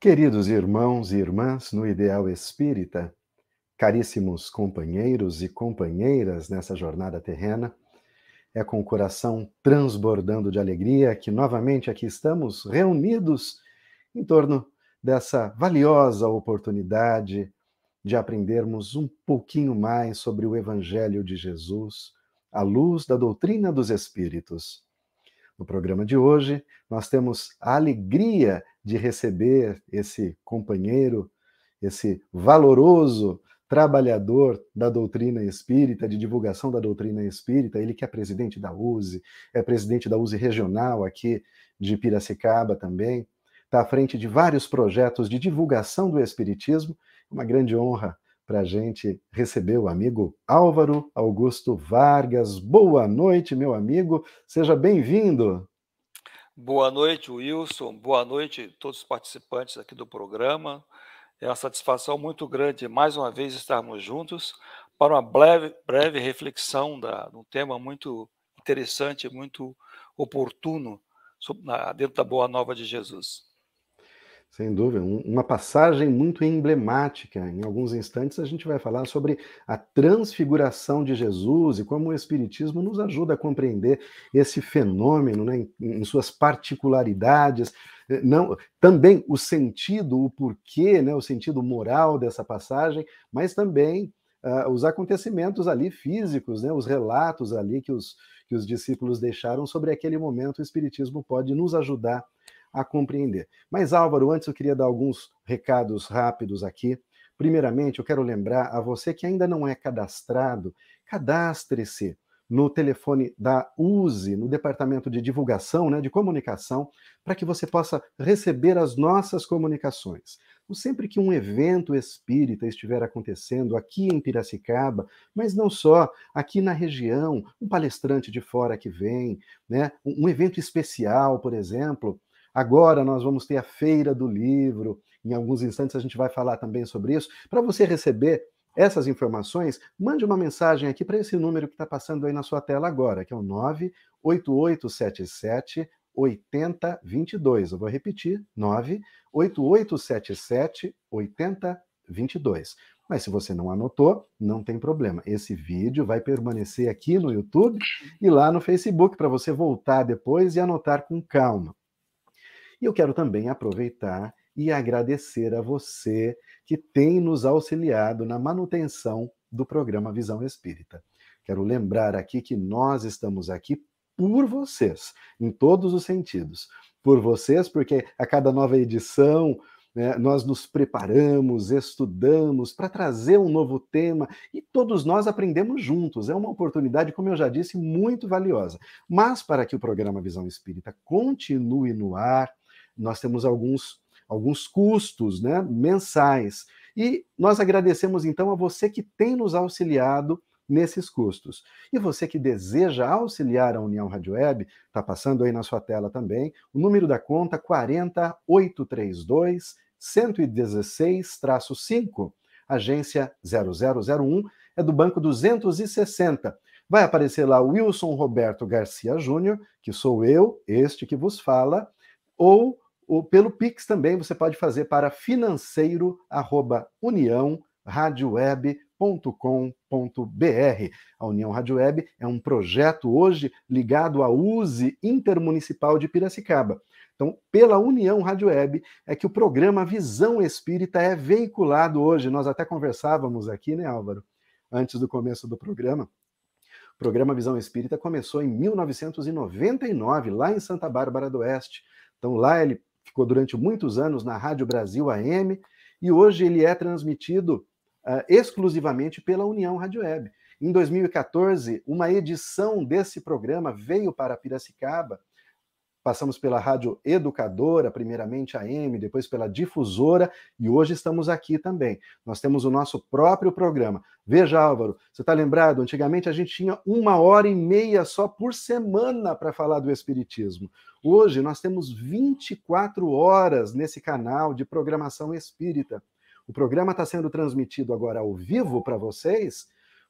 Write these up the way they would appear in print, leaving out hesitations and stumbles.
Queridos irmãos e irmãs no Ideal Espírita, caríssimos companheiros e companheiras nessa jornada terrena, é com o coração transbordando de alegria que novamente aqui estamos reunidos em torno dessa valiosa oportunidade de aprendermos um pouquinho mais sobre o Evangelho de Jesus, à luz da doutrina dos Espíritos. No programa de hoje, nós temos a alegria de receber esse companheiro, esse valoroso trabalhador da doutrina espírita, de divulgação da doutrina espírita, ele que é presidente da USE, é presidente da USE regional aqui de Piracicaba também, está à frente de vários projetos de divulgação do espiritismo. Uma grande honra para a gente receber o amigo Álvaro Augusto Vargas. Boa noite, meu amigo, seja bem-vindo. Boa noite, Wilson. Boa noite a todos os participantes aqui do programa. É uma satisfação muito grande, mais uma vez, estarmos juntos para uma breve reflexão de um tema muito interessante, muito oportuno dentro da Boa Nova de Jesus. Sem dúvida, uma passagem muito emblemática. Em alguns instantes a gente vai falar sobre a transfiguração de Jesus e como o Espiritismo nos ajuda a compreender esse fenômeno, né, em suas particularidades. Não, também o sentido, o porquê, né, o sentido moral dessa passagem, mas também os acontecimentos ali físicos, né, os relatos ali que os discípulos deixaram sobre aquele momento. O Espiritismo pode nos ajudar a compreender. Mas, Álvaro, antes eu queria dar alguns recados rápidos aqui. Primeiramente, eu quero lembrar a você que ainda não é cadastrado, cadastre-se no telefone da USE, no Departamento de Divulgação, né, de Comunicação, para que você possa receber as nossas comunicações. Sempre que um evento espírita estiver acontecendo aqui em Piracicaba, mas não só, aqui na região, um palestrante de fora que vem, né, um evento especial, por exemplo. Agora nós vamos ter a Feira do Livro, em alguns instantes a gente vai falar também sobre isso. Para você receber essas informações, mande uma mensagem aqui para esse número que está passando aí na sua tela agora, que é o 98877 8022. Eu vou repetir, 98877 8022. Mas se você não anotou, não tem problema. Esse vídeo vai permanecer aqui no YouTube e lá no Facebook para você voltar depois e anotar com calma. E eu quero também aproveitar e agradecer a você que tem nos auxiliado na manutenção do programa Visão Espírita. Quero lembrar aqui que nós estamos aqui por vocês, em todos os sentidos. Por vocês, porque a cada nova edição, né, nós nos preparamos, estudamos para trazer um novo tema e todos nós aprendemos juntos. É uma oportunidade, como eu já disse, muito valiosa. Mas para que o programa Visão Espírita continue no ar, nós temos alguns custos, né, mensais. E nós agradecemos, então, a você que tem nos auxiliado nesses custos. E você que deseja auxiliar a União Rádio Web, está passando aí na sua tela também, o número da conta 40832-116-5, agência 0001, é do Banco 260. Vai aparecer lá o Wilson Roberto Garcia Júnior, que sou eu, este que vos fala, ou pelo Pix também você pode fazer para financeiro@uniãoradioweb.com.br. A União Rádio Web é um projeto hoje ligado à USE Intermunicipal de Piracicaba. Então, pela União Rádio Web é que o programa Visão Espírita é veiculado hoje. Nós até conversávamos aqui, né, Álvaro, antes do começo do programa. O programa Visão Espírita começou em 1999, lá em Santa Bárbara do Oeste. Então, lá ele ficou durante muitos anos na Rádio Brasil AM, e hoje ele é transmitido exclusivamente pela União Rádio Web. Em 2014, uma edição desse programa veio para Piracicaba. Passamos pela Rádio Educadora, primeiramente a AM, depois pela Difusora, e hoje estamos aqui também. Nós temos o nosso próprio programa. Veja, Álvaro, você está lembrado? Antigamente a gente tinha 1h30 só por semana para falar do Espiritismo. Hoje nós temos 24 horas nesse canal de programação espírita. O programa está sendo transmitido agora ao vivo para vocês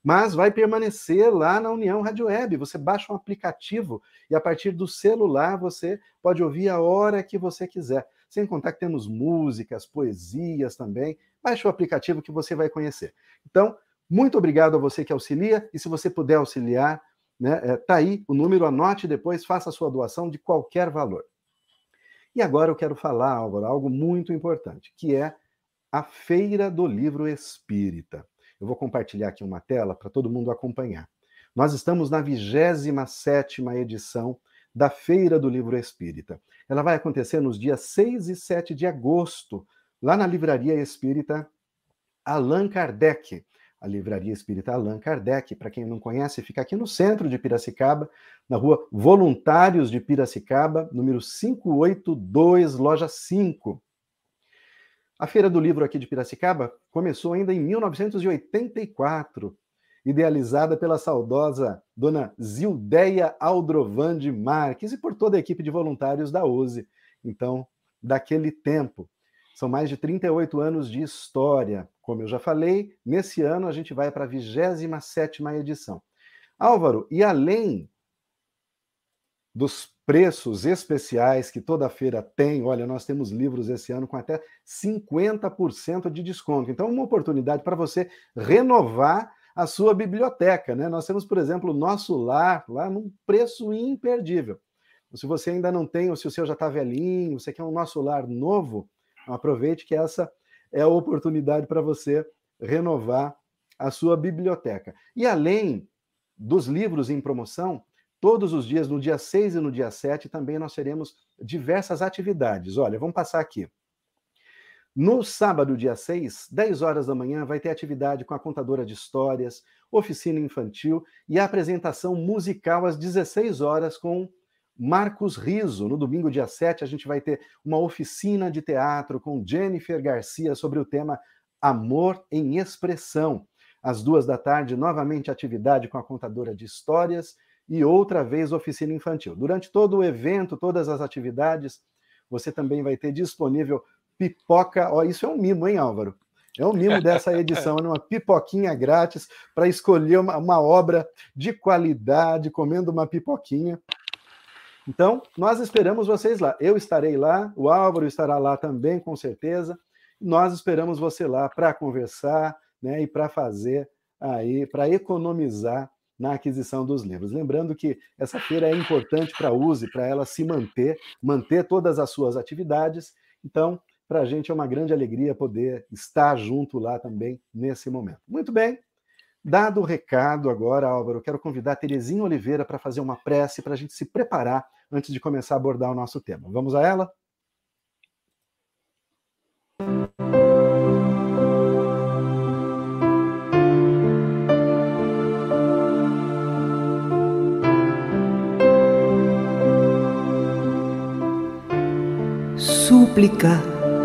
mas vai permanecer lá na União Rádio Web. Você baixa um aplicativo e a partir do celular você pode ouvir a hora que você quiser. Sem contar que temos músicas, poesias também. Baixe o aplicativo que você vai conhecer. Então, muito obrigado a você que auxilia, e se você puder auxiliar, né, tá aí o número, anote depois, faça a sua doação de qualquer valor. E agora eu quero falar, Álvaro, algo muito importante, que é a Feira do Livro Espírita. Eu vou compartilhar aqui uma tela para todo mundo acompanhar. Nós estamos na 27ª edição da Feira do Livro Espírita. Ela vai acontecer nos dias 6 e 7 de agosto, lá na Livraria Espírita Allan Kardec. A Livraria Espírita Allan Kardec, para quem não conhece, fica aqui no centro de Piracicaba, na rua Voluntários de Piracicaba, número 582, loja 5. A Feira do Livro aqui de Piracicaba começou ainda em 1984, idealizada pela saudosa dona Zildeia Aldrovan de Marques e por toda a equipe de voluntários da USE. Então, daquele tempo. São mais de 38 anos de história. Como eu já falei, nesse ano a gente vai para a 27ª edição. Álvaro, e além dos preços especiais que toda feira tem, olha, nós temos livros esse ano com até 50% de desconto. Então, uma oportunidade para você renovar a sua biblioteca, né? Nós temos, por exemplo, o Nosso Lar, lá num preço imperdível. Se você ainda não tem, ou se o seu já está velhinho, você quer um Nosso Lar novo, aproveite que essa é a oportunidade para você renovar a sua biblioteca. E além dos livros em promoção, todos os dias, no dia 6 e no dia 7, também nós teremos diversas atividades. Olha, vamos passar aqui. No sábado, dia 6, 10 horas da manhã, vai ter atividade com a contadora de histórias, oficina infantil e a apresentação musical às 16 horas com Marcos Riso. No domingo, dia 7, a gente vai ter uma oficina de teatro com Jennifer Garcia sobre o tema Amor em Expressão. Às 2 da tarde, novamente atividade com a contadora de histórias e outra vez oficina infantil. Durante todo o evento, todas as atividades, você também vai ter disponível pipoca. Ó, isso é um mimo, hein, Álvaro? É um mimo dessa edição, uma pipoquinha grátis para escolher uma obra de qualidade, comendo uma pipoquinha. Então, nós esperamos vocês lá. Eu estarei lá, o Álvaro estará lá também, com certeza. Nós esperamos você lá para conversar, né, e para fazer aí, para economizar na aquisição dos livros. Lembrando que essa feira é importante para a USE, para ela se manter todas as suas atividades. Então, para a gente é uma grande alegria poder estar junto lá também nesse momento. Muito bem. Dado o recado agora, Álvaro, eu quero convidar a Terezinha Oliveira para fazer uma prece para a gente se preparar antes de começar a abordar o nosso tema. Vamos a ela? Súplica.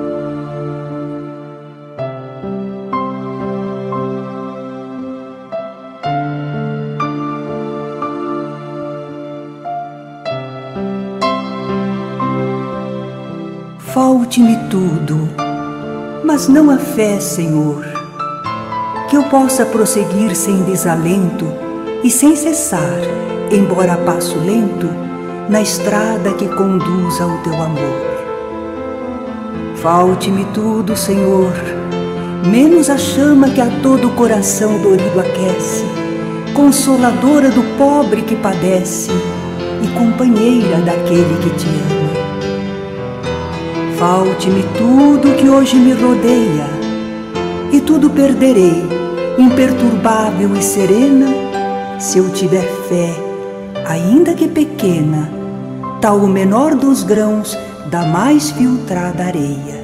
Falte-me tudo, mas não a fé, Senhor, que eu possa prosseguir sem desalento e sem cessar, embora a passo lento, na estrada que conduz ao teu amor. Falte-me tudo, Senhor, menos a chama que a todo coração dorido aquece, consoladora do pobre que padece e companheira daquele que te ama. Falte-me tudo que hoje me rodeia, e tudo perderei, imperturbável e serena, se eu tiver fé, ainda que pequena, tal o menor dos grãos da mais filtrada areia.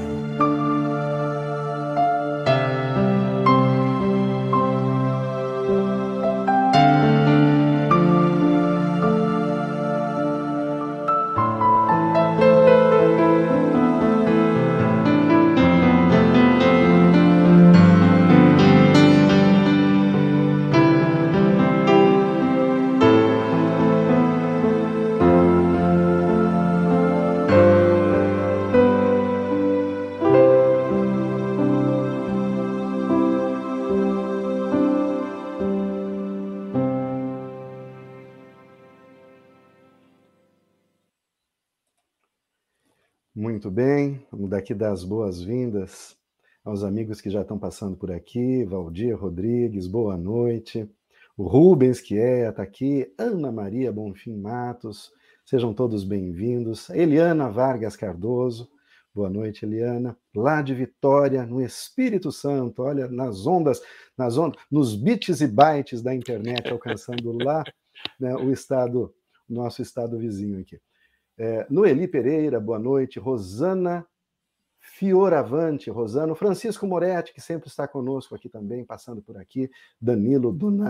Muito bem, vamos daqui dar as boas-vindas aos amigos que já estão passando por aqui. Valdir Rodrigues, boa noite. O Rubens Quieia está aqui. Ana Maria Bonfim Matos, sejam todos bem-vindos. Eliana Vargas Cardoso, boa noite, Eliana. Lá de Vitória, no Espírito Santo, olha, nas ondas, nos bits e bytes da internet, alcançando lá, né, o nosso estado vizinho aqui. Noeli Pereira, boa noite. Rosana Fioravante, Rosano. Francisco Moretti, que sempre está conosco aqui também, passando por aqui. Danilo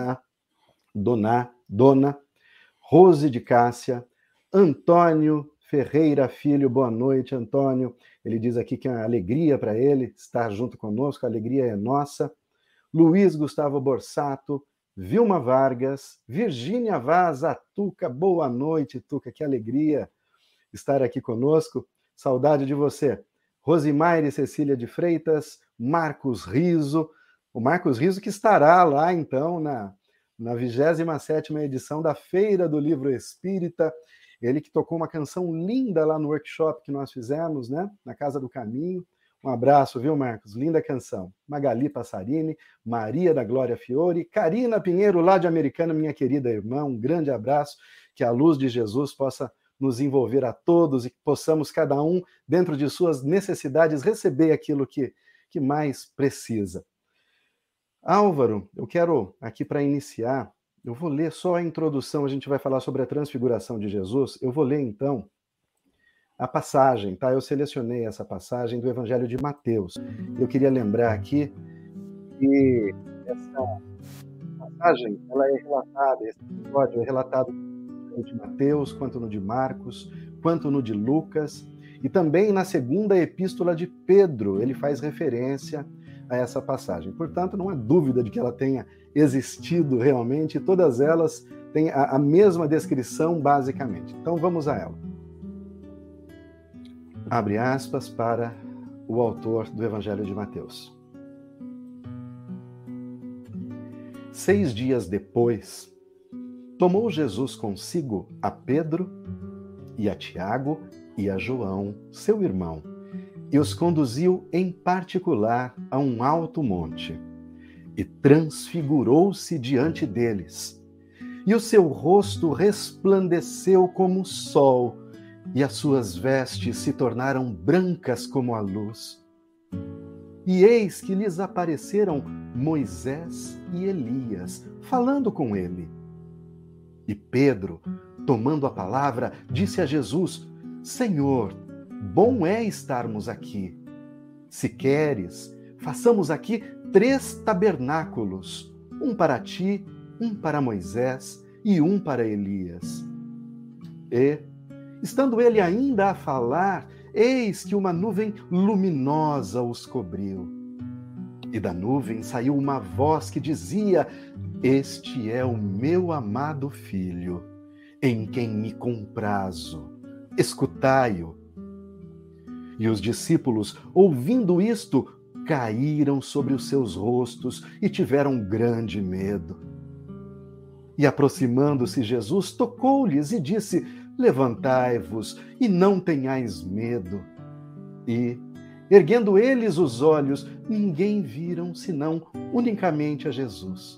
Dona, Rose de Cássia. Antônio Ferreira Filho, boa noite, Antônio. Ele diz aqui que é uma alegria para ele estar junto conosco, a alegria é nossa. Luiz Gustavo Borsato, Vilma Vargas, Virgínia Vaz, a Tuca, boa noite, Tuca, que alegria estar aqui conosco, saudade de você. Rosimaire Cecília de Freitas, Marcos Riso, o Marcos Riso que estará lá, então, na 27ª edição da Feira do Livro Espírita, ele que tocou uma canção linda lá no workshop que nós fizemos, né, na Casa do Caminho. Um abraço, viu, Marcos? Linda canção. Magali Passarini, Maria da Glória Fiore, Karina Pinheiro, lá de Americana, minha querida irmã, um grande abraço, que a luz de Jesus possa nos envolver a todos e que possamos, cada um, dentro de suas necessidades, receber aquilo que mais precisa. Álvaro, eu quero aqui para iniciar, eu vou ler só a introdução, a gente vai falar sobre a transfiguração de Jesus, eu vou ler então a passagem, tá? Eu selecionei essa passagem do Evangelho de Mateus. Eu queria lembrar aqui que essa passagem, ela é relatada, esse episódio é relatado no de Mateus, quanto no de Marcos, quanto no de Lucas, e também na segunda epístola de Pedro, ele faz referência a essa passagem. Portanto, não há dúvida de que ela tenha existido realmente, e todas elas têm a mesma descrição, basicamente. Então, vamos a ela. Abre aspas para o autor do Evangelho de Mateus. 6 dias depois, tomou Jesus consigo a Pedro e a Tiago e a João, seu irmão, e os conduziu em particular a um alto monte, e transfigurou-se diante deles. E o seu rosto resplandeceu como o sol, e as suas vestes se tornaram brancas como a luz. E eis que lhes apareceram Moisés e Elias, falando com ele. E Pedro, tomando a palavra, disse a Jesus: Senhor, bom é estarmos aqui. Se queres, façamos aqui 3 tabernáculos, um para ti, um para Moisés e um para Elias. E, estando ele ainda a falar, eis que uma nuvem luminosa os cobriu. E da nuvem saiu uma voz que dizia: Este é o meu amado Filho, em quem me comprazo. Escutai-o. E os discípulos, ouvindo isto, caíram sobre os seus rostos e tiveram grande medo. E aproximando-se Jesus, tocou-lhes e disse: Levantai-vos e não tenhais medo. E, erguendo eles os olhos, ninguém viram senão unicamente a Jesus.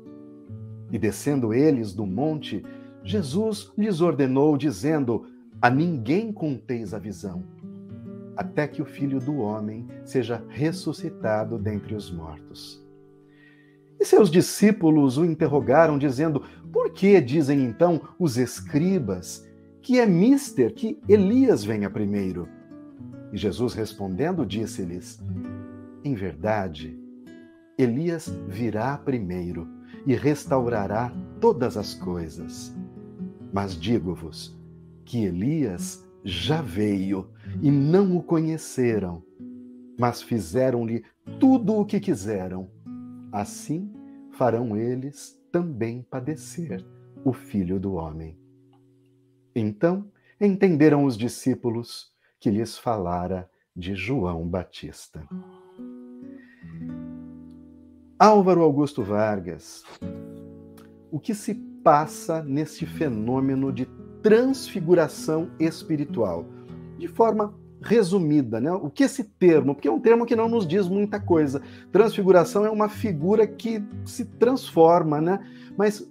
E descendo eles do monte, Jesus lhes ordenou, dizendo: A ninguém conteis a visão, até que o Filho do Homem seja ressuscitado dentre os mortos. E seus discípulos o interrogaram, dizendo: Por que dizem então os escribas que é mister que Elias venha primeiro? E Jesus respondendo disse-lhes: Em verdade, Elias virá primeiro e restaurará todas as coisas. Mas digo-vos que Elias já veio e não o conheceram, mas fizeram-lhe tudo o que quiseram. Assim farão eles também padecer o Filho do Homem. Então entenderam os discípulos que lhes falara de João Batista. Álvaro Augusto Vargas, o que se passa nesse fenômeno de transfiguração espiritual, de forma resumida, né? O que esse termo, porque é um termo que não nos diz muita coisa. Transfiguração é uma figura que se transforma, né? Mas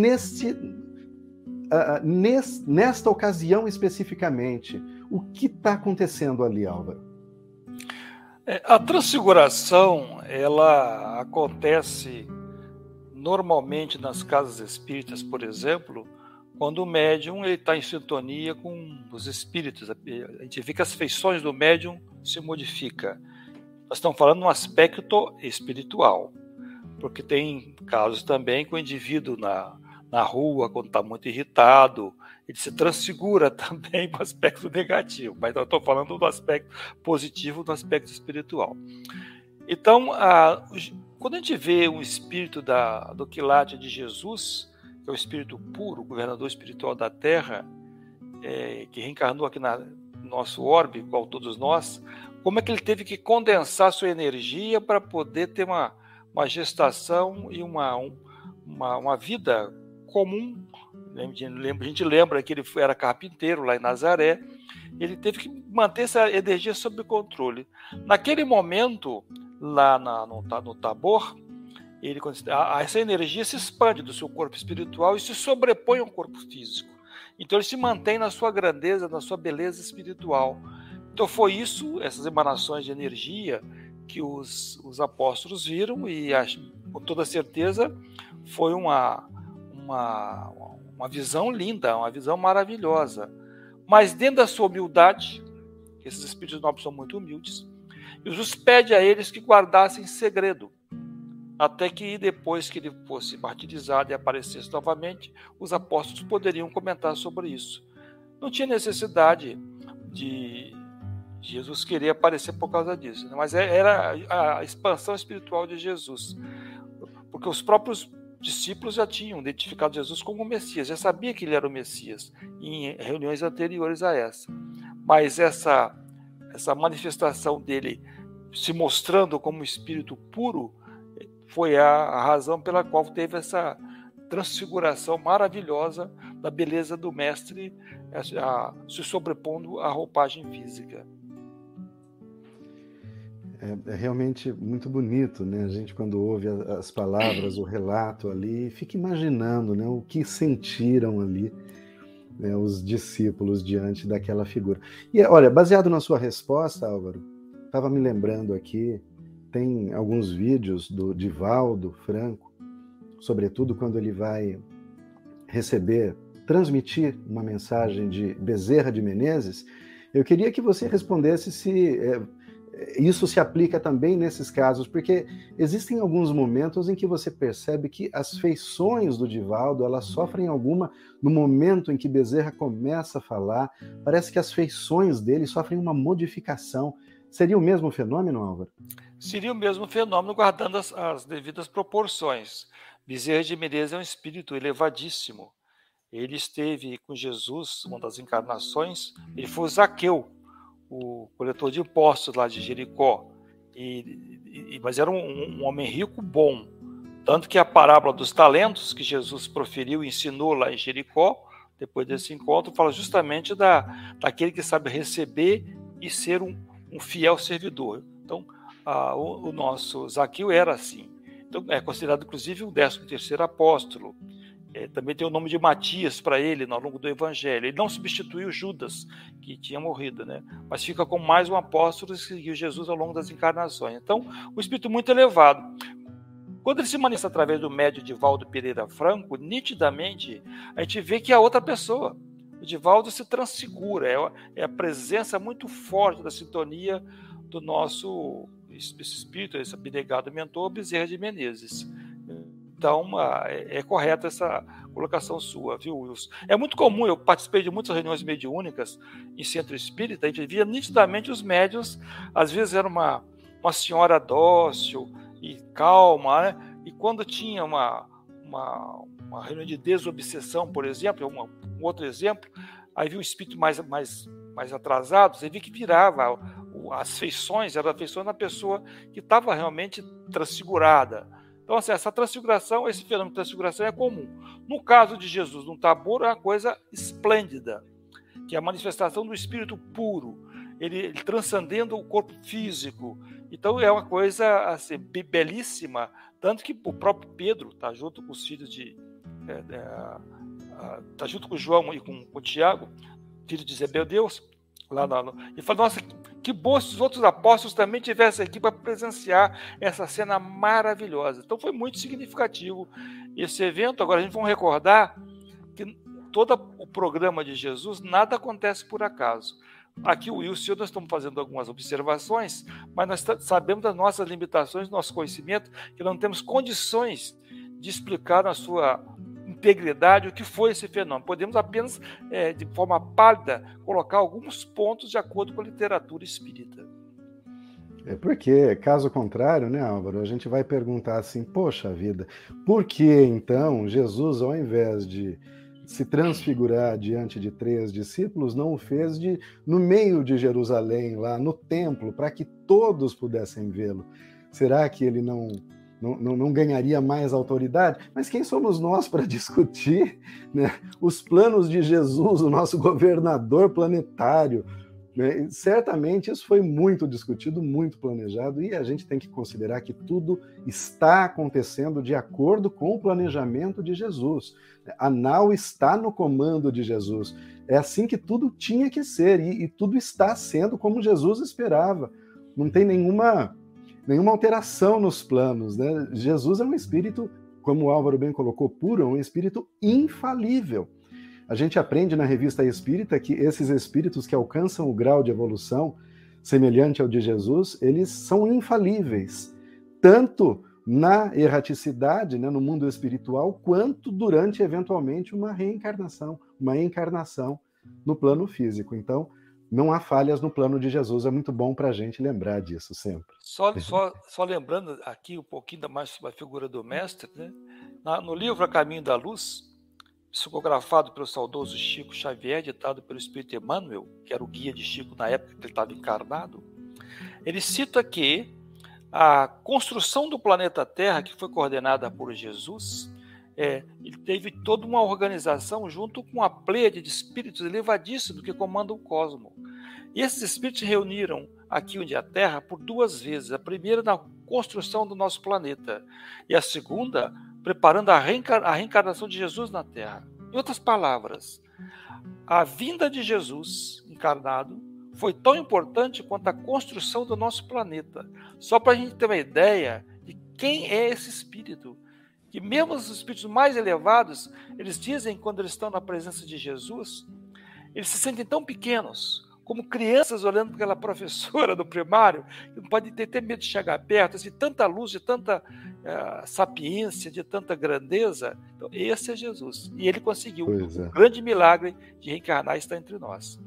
nesta ocasião especificamente, o que está acontecendo ali, Álvaro? A transfiguração, ela acontece normalmente nas casas espíritas, por exemplo, quando o médium está em sintonia com os espíritos. A gente vê que as feições do médium se modificam. Nós estamos falando no aspecto espiritual, porque tem casos também que o indivíduo na rua, quando está muito irritado, ele se transfigura também para o aspecto negativo, mas eu estou falando do aspecto positivo, do aspecto espiritual. Então, quando a gente vê um espírito do quilate de Jesus, que é o espírito puro, o governador espiritual da Terra, que reencarnou aqui no nosso orbe, igual todos nós, como é que ele teve que condensar sua energia para poder ter uma gestação e uma vida comum? A gente lembra que ele era carpinteiro lá em Nazaré. Ele teve que manter essa energia sob controle. Naquele momento, lá no Tabor, essa energia se expande do seu corpo espiritual e se sobrepõe ao corpo físico. Então ele se mantém na sua grandeza, na sua beleza espiritual. Então foi isso, essas emanações de energia, que os apóstolos viram, e com toda certeza foi uma visão linda, uma visão maravilhosa. Mas dentro da sua humildade, que esses espíritos nobres são muito humildes, Jesus pede a eles que guardassem segredo, até que depois que ele fosse martirizado e aparecesse novamente, os apóstolos poderiam comentar sobre isso. Não tinha necessidade de Jesus querer aparecer por causa disso, né? Mas era a expansão espiritual de Jesus, porque os próprios discípulos já tinham identificado Jesus como o Messias, já sabia que ele era o Messias em reuniões anteriores a essa. Mas essa manifestação dele se mostrando como um espírito puro foi a razão pela qual teve essa transfiguração maravilhosa da beleza do mestre se sobrepondo à roupagem física. É realmente muito bonito, né? A gente, quando ouve as palavras, o relato ali, fica imaginando, né, o que sentiram ali, né, os discípulos diante daquela figura. E olha, baseado na sua resposta, Álvaro, estava me lembrando aqui, tem alguns vídeos do Divaldo Franco, sobretudo quando ele vai transmitir uma mensagem de Bezerra de Menezes. Eu queria que você respondesse se isso se aplica também nesses casos, porque existem alguns momentos em que você percebe que as feições do Divaldo, elas sofrem alguma, no momento em que Bezerra começa a falar, parece que as feições dele sofrem uma modificação. Seria o mesmo fenômeno, Álvaro? Seria o mesmo fenômeno, guardando as devidas proporções. Bezerra de Menezes é um espírito elevadíssimo. Ele esteve com Jesus, uma das encarnações, ele foi o Zaqueu, o coletor de impostos lá de Jericó, mas era um homem rico bom, tanto que a parábola dos talentos que Jesus proferiu e ensinou lá em Jericó, depois desse encontro, fala justamente daquele que sabe receber e ser um fiel servidor. Então, o nosso Zaqueu era assim. Então, é considerado, inclusive, o 13º apóstolo. Também tem o nome de Matias para ele ao longo do Evangelho. Ele não substituiu Judas, que tinha morrido, né? Mas fica como mais um apóstolo que seguiu Jesus ao longo das encarnações. Então, um espírito muito elevado. Quando ele se manifesta através do médium Divaldo Pereira Franco, nitidamente a gente vê que é outra pessoa. O Divaldo se transfigura, é a presença muito forte da sintonia do nosso espírito, esse abnegado mentor Bezerra de Menezes. Então, é correta essa colocação sua, viu, Wilson? É muito comum, eu participei de muitas reuniões mediúnicas em centro espírita, a gente via nitidamente os médiuns, às vezes era uma senhora dócil e calma, né? E quando tinha uma reunião de desobsessão, por exemplo, um outro exemplo, aí viu um espírito mais atrasado, você via que virava as feições, eram as feições da pessoa que estava realmente transfigurada. Então, assim, essa transfiguração, esse fenômeno de transfiguração é comum. No caso de Jesus, no Tabor, é uma coisa esplêndida, que é a manifestação do Espírito puro. ele transcendendo o corpo físico. Então é uma coisa assim, belíssima, tanto que o próprio Pedro está junto com os filhos está junto com João e com o Tiago, filho de Zebedeus, e fala, nossa, que bom se os outros apóstolos também tivessem aqui para presenciar essa cena maravilhosa. Então foi muito significativo esse evento. Agora a gente vai recordar que todo o programa de Jesus, nada acontece por acaso. Aqui o Wilson e eu nós estamos fazendo algumas observações, mas nós sabemos das nossas limitações, do nosso conhecimento, que não temos condições de explicar na sua integridade o que foi esse fenômeno. Podemos apenas, de forma pálida, colocar alguns pontos de acordo com a literatura espírita. É porque, caso contrário, né, Álvaro, a gente vai perguntar assim, poxa vida, por que então Jesus, ao invés de se transfigurar diante de 3 discípulos, não o fez no meio de Jerusalém, lá no templo, para que todos pudessem vê-lo? Será que ele não ganharia mais autoridade? Mas quem somos nós para discutir, né, os planos de Jesus, o nosso governador planetário? Né? Certamente isso foi muito discutido, muito planejado, e a gente tem que considerar que tudo está acontecendo de acordo com o planejamento de Jesus. A nau está no comando de Jesus. É assim que tudo tinha que ser, e tudo está sendo como Jesus esperava. Não tem nenhuma alteração nos planos, né? Jesus é um espírito, como o Álvaro bem colocou, puro, é um espírito infalível. A gente aprende na Revista Espírita que esses espíritos que alcançam o grau de evolução semelhante ao de Jesus, eles são infalíveis, tanto na erraticidade, né, no mundo espiritual, quanto durante, eventualmente, uma encarnação no plano físico. Então, não há falhas no plano de Jesus, é muito bom para a gente lembrar disso sempre. Só lembrando aqui um pouquinho mais sobre a figura do mestre, né? No livro A Caminho da Luz, psicografado pelo saudoso Chico Xavier, ditado pelo Espírito Emmanuel, que era o guia de Chico na época que ele estava encarnado, ele cita que a construção do planeta Terra, que foi coordenada por Jesus, ele teve toda uma organização junto com a pleiade de espíritos elevadíssimos que comandam o cosmos. E esses espíritos se reuniram aqui onde é a Terra por 2 vezes. A primeira na construção do nosso planeta e a segunda preparando a reencarnação de Jesus na Terra. Em outras palavras, a vinda de Jesus encarnado foi tão importante quanto a construção do nosso planeta. Só para a gente ter uma ideia de quem é esse espírito, que mesmo os espíritos mais elevados, eles dizem, quando eles estão na presença de Jesus, eles se sentem tão pequenos, como crianças olhando para aquela professora do primário, que não pode ter medo de chegar perto, assim, tanta luz, de tanta sapiência, de tanta grandeza. Então, esse é Jesus. E ele conseguiu um grande milagre de reencarnar e estar entre nós.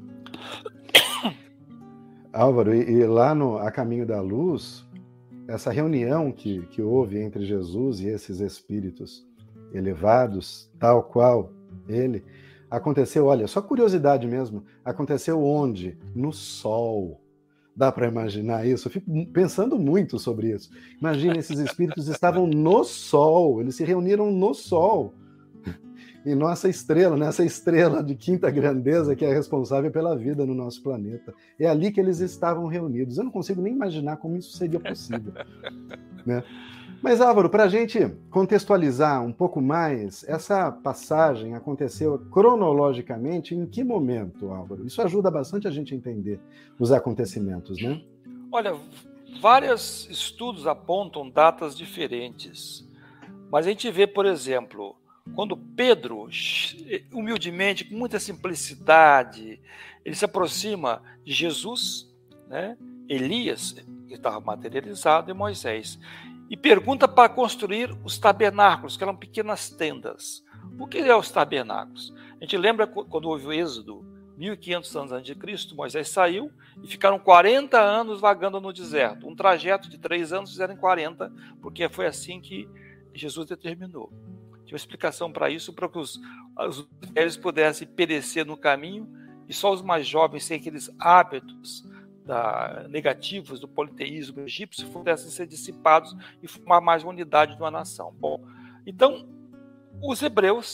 Álvaro, e lá no A Caminho da Luz, essa reunião que houve entre Jesus e esses espíritos elevados, tal qual ele, aconteceu, olha, só curiosidade mesmo, aconteceu onde? No Sol. Dá para imaginar isso? Eu fico pensando muito sobre isso. Imagina, esses espíritos estavam no Sol, eles se reuniram no Sol. E nossa estrela, nessa estrela de quinta grandeza que é responsável pela vida no nosso planeta. É ali que eles estavam reunidos. Eu não consigo nem imaginar como isso seria possível. Né? Mas, Álvaro, para a gente contextualizar um pouco mais, essa passagem aconteceu cronologicamente em que momento, Álvaro? Isso ajuda bastante a gente a entender os acontecimentos, né? Olha, vários estudos apontam datas diferentes. Mas a gente vê, por exemplo, quando Pedro, humildemente, com muita simplicidade, ele se aproxima de Jesus, né? Elias, que estava materializado, e Moisés, e pergunta para construir os tabernáculos, que eram pequenas tendas. O que é os tabernáculos? A gente lembra quando houve o Êxodo, 1500 anos antes de Cristo, Moisés saiu e ficaram 40 anos vagando no deserto. Um trajeto de 3 anos fizeram em 40, porque foi assim que Jesus determinou. Tinha uma explicação para isso, para que os velhos pudessem perecer no caminho e só os mais jovens, sem aqueles hábitos negativos do politeísmo egípcio, pudessem ser dissipados e formar mais uma unidade de uma nação. Bom, então, os hebreus,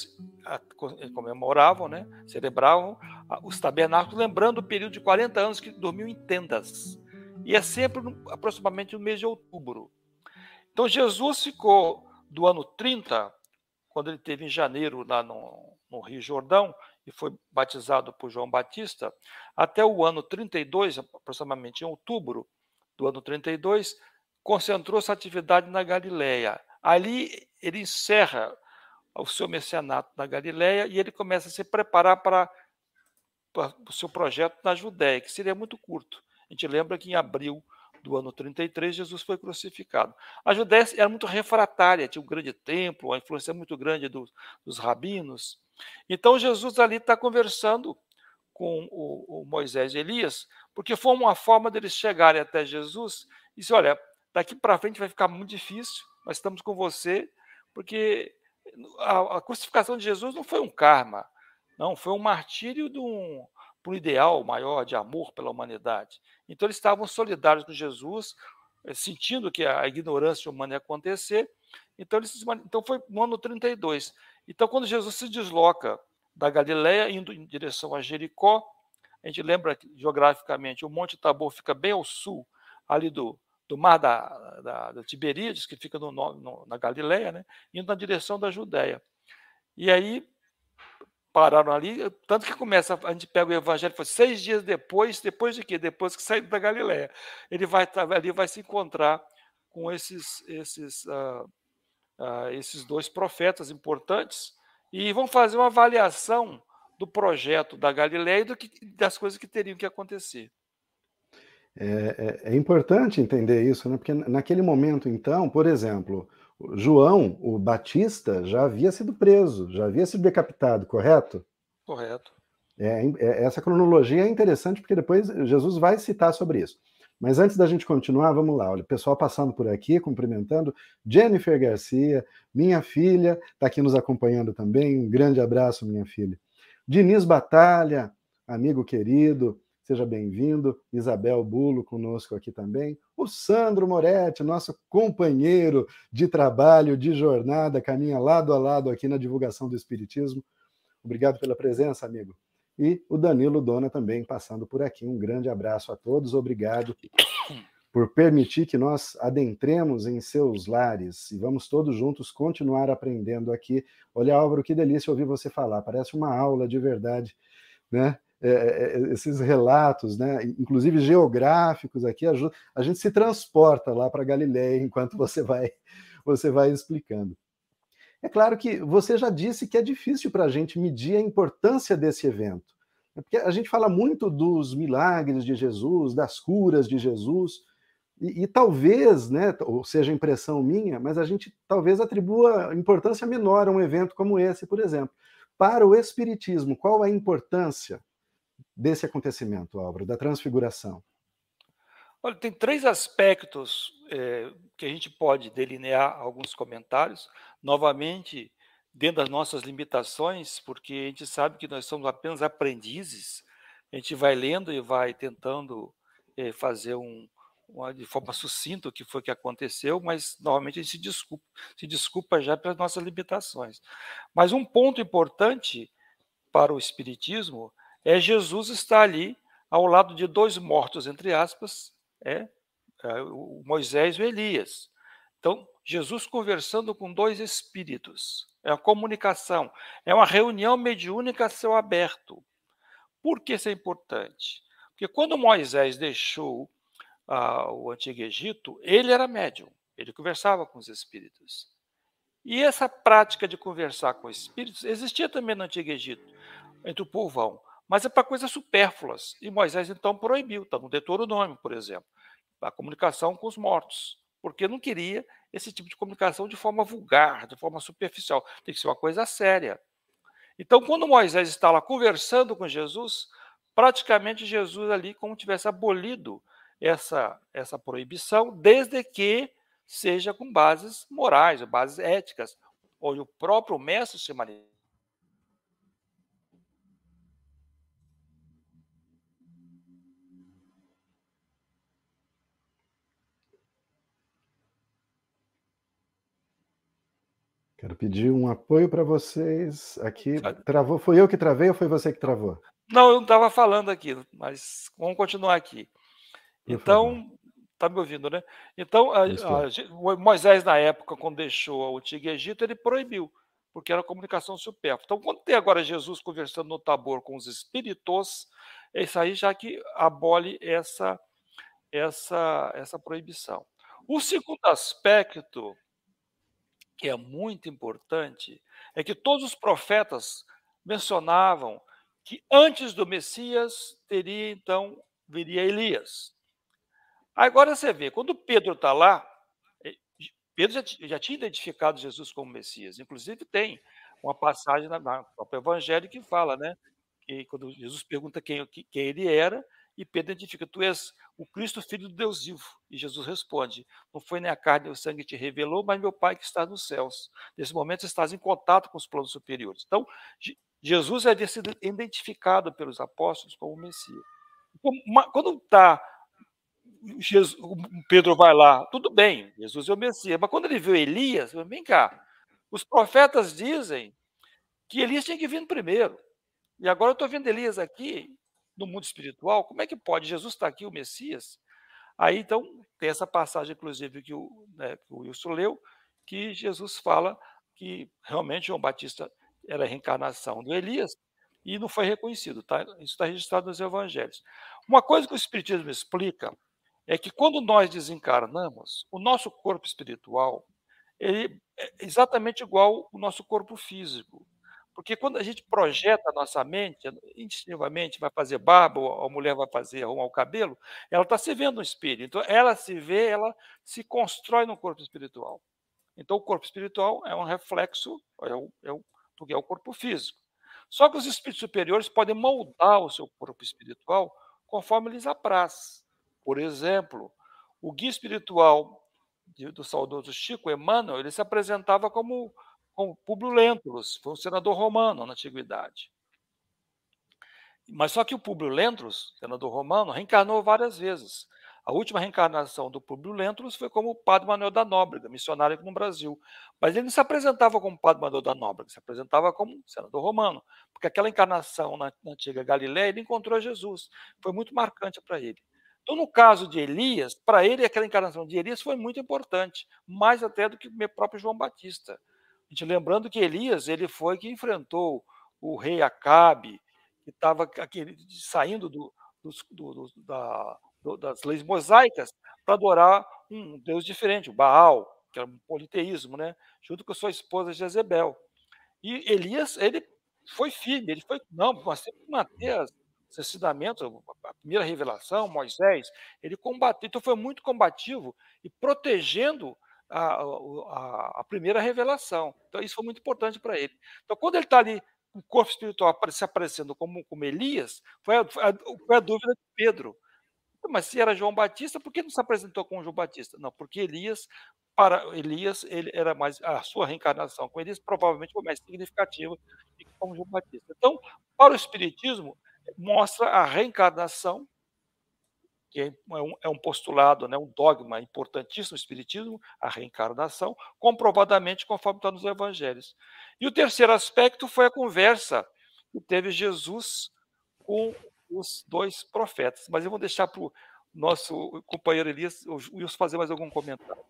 comemoravam, né, celebravam os tabernáculos, lembrando o período de 40 anos que dormiam em tendas. E é sempre aproximadamente no mês de outubro. Então Jesus ficou do ano 30, quando ele esteve em janeiro lá no Rio Jordão, e foi batizado por João Batista, até o ano 32, aproximadamente em outubro do ano 32, concentrou sua atividade na Galileia. Ali ele encerra o seu messianato na Galileia e ele começa a se preparar para o seu projeto na Judéia, que seria muito curto. A gente lembra que em abril do ano 33, Jesus foi crucificado. A Judéia era muito refratária, tinha um grande templo, a influência muito grande dos rabinos. Então, Jesus ali está conversando com o Moisés e Elias, porque foi uma forma deles chegarem até Jesus e dizer, olha, daqui para frente vai ficar muito difícil, nós estamos com você, porque a crucificação de Jesus não foi um karma, não, foi um martírio por um ideal maior de amor pela humanidade. Então, eles estavam solidários com Jesus, sentindo que a ignorância humana ia acontecer. Então, foi no ano 32. Então, quando Jesus se desloca da Galileia, indo em direção a Jericó, a gente lembra que, geograficamente, o Monte Tabor fica bem ao sul, ali do mar da Tiberíades, que fica na Galileia, né, indo na direção da Judéia. E aí, pararam ali, tanto que a gente pega o evangelho, foi 6 dias depois de quê? Depois que saiu da Galileia. Ele vai se encontrar com esses dois profetas importantes e vão fazer uma avaliação do projeto da Galileia e das coisas que teriam que acontecer. É importante entender isso, né? Porque naquele momento, então, por exemplo, João, o Batista, já havia sido preso, já havia sido decapitado, correto? Correto. Essa cronologia é interessante porque depois Jesus vai citar sobre isso. Mas antes da gente continuar, vamos lá. Olha, o pessoal passando por aqui, cumprimentando. Jennifer Garcia, minha filha, está aqui nos acompanhando também. Um grande abraço, minha filha. Diniz Batalha, amigo querido, seja bem-vindo. Isabel Bulo conosco aqui também. O Sandro Moretti, nosso companheiro de trabalho, de jornada, caminha lado a lado aqui na divulgação do Espiritismo. Obrigado pela presença, amigo. E o Danilo Dona também passando por aqui. Um grande abraço a todos. Obrigado por permitir que nós adentremos em seus lares e vamos todos juntos continuar aprendendo aqui. Olha, Álvaro, que delícia ouvir você falar. Parece uma aula de verdade, né? Esses relatos, né, inclusive geográficos aqui, a gente se transporta lá para Galileia enquanto você vai explicando. É claro que você já disse que é difícil para a gente medir a importância desse evento, porque a gente fala muito dos milagres de Jesus, das curas de Jesus, e talvez, né, ou seja, impressão minha, mas a gente talvez atribua importância menor a um evento como esse, por exemplo. Para o Espiritismo, qual a importância desse acontecimento, Álvaro, da transfiguração? Olha, tem 3 aspectos que a gente pode delinear alguns comentários, novamente, dentro das nossas limitações, porque a gente sabe que nós somos apenas aprendizes, a gente vai lendo e vai tentando fazer de forma sucinta o que foi que aconteceu, mas normalmente a gente se desculpa já pelas nossas limitações. Mas um ponto importante para o Espiritismo é Jesus estar ali ao lado de 2 mortos, entre aspas, o Moisés e o Elias. Então, Jesus conversando com 2 espíritos. É uma comunicação, é uma reunião mediúnica a céu aberto. Por que isso é importante? Porque quando Moisés deixou o Antigo Egito, ele era médium, ele conversava com os espíritos. E essa prática de conversar com espíritos existia também no Antigo Egito, entre o povão, mas é para coisas supérfluas. E Moisés, então, proibiu, está no Deuteronômio, por exemplo, a comunicação com os mortos, porque não queria esse tipo de comunicação de forma vulgar, de forma superficial. Tem que ser uma coisa séria. Então, quando Moisés está lá conversando com Jesus, praticamente Jesus ali como tivesse abolido essa proibição, desde que seja com bases morais, bases éticas, onde o próprio mestre se manifesta. Quero pedir um apoio para vocês aqui. Travou? Foi eu que travei ou foi você que travou? Não, eu não estava falando aqui, mas vamos continuar aqui. Por favor. Então, está me ouvindo, né? Então, Estou. Moisés, na época, quando deixou o Antigo Egito, ele proibiu, porque era comunicação supérflua. Então, quando tem agora Jesus conversando no Tabor com os espíritos, é isso aí já que abole essa proibição. O segundo aspecto, que é muito importante, é que todos os profetas mencionavam que antes do Messias teria, então, viria Elias. Agora você vê, quando Pedro está lá, Pedro já tinha identificado Jesus como Messias. Inclusive, tem uma passagem no próprio Evangelho que fala, né? Que quando Jesus pergunta quem ele era, e Pedro identifica: Tu és o Cristo, filho do Deus vivo. E Jesus responde: Não foi nem a carne nem o sangue que te revelou, mas meu Pai que está nos céus. Nesse momento, estás em contato com os planos superiores. Então, Jesus havia sido identificado pelos apóstolos como Messias. Quando está Pedro vai lá, tudo bem, Jesus é o Messias, mas quando ele viu Elias, vem cá, os profetas dizem que Elias tinha que vir primeiro, e agora eu estou vendo Elias aqui, no mundo espiritual, como é que pode? Jesus está aqui, o Messias? Aí, então, tem essa passagem, inclusive, que que o Wilson leu, que Jesus fala que realmente João Batista era a reencarnação do Elias e não foi reconhecido, tá? Isso está registrado nos evangelhos. Uma coisa que o Espiritismo explica é que quando nós desencarnamos, o nosso corpo espiritual ele é exatamente igual ao nosso corpo físico. Porque quando a gente projeta a nossa mente, instintivamente vai fazer barba, ou a mulher vai fazer arrumar o cabelo, ela está se vendo no espelho. Então, ela se vê, ela se constrói no corpo espiritual. Então, o corpo espiritual é um reflexo do que é o corpo físico. Só que os espíritos superiores podem moldar o seu corpo espiritual conforme lhes apraz. Por exemplo, o guia espiritual do saudoso Chico Emmanuel, ele se apresentava como Públio Lentulus, foi um senador romano na antiguidade. Mas só que o Públio Lentulus, senador romano, reencarnou várias vezes. A última reencarnação do Públio Lentulus foi como Padre Manuel da Nóbrega, missionário aqui no Brasil. Mas ele não se apresentava como Padre Manuel da Nóbrega, se apresentava como senador romano, porque aquela encarnação na antiga Galiléia, ele encontrou Jesus. Foi muito marcante para ele. Então, no caso de Elias, para ele, aquela encarnação de Elias foi muito importante, mais até do que o meu próprio João Batista. A gente lembrando que Elias ele foi que enfrentou o rei Acabe, que estava saindo das leis mosaicas para adorar um Deus diferente, o Baal, que era um politeísmo, né? Junto com a sua esposa Jezebel. E Elias, ele foi firme, ele foi, não, nós temos que manter os ensinamentos, a primeira revelação, Moisés, ele combateu, então foi muito combativo e protegendo a primeira revelação. Então isso foi muito importante para ele. Então quando ele está ali o corpo espiritual se aparecendo como Elias, foi a dúvida de Pedro. Mas se era João Batista, por que não se apresentou como João Batista? Não, porque para Elias, ele era mais a sua reencarnação com Elias provavelmente foi mais significativa do que como João Batista. Então, para o Espiritismo, mostra a reencarnação, que é um postulado, né, um dogma importantíssimo do Espiritismo, a reencarnação, comprovadamente conforme está nos Evangelhos. E o terceiro aspecto foi a conversa que teve Jesus com os dois profetas. Mas eu vou deixar para o nosso companheiro Elias, o Wilson, fazer mais algum comentário.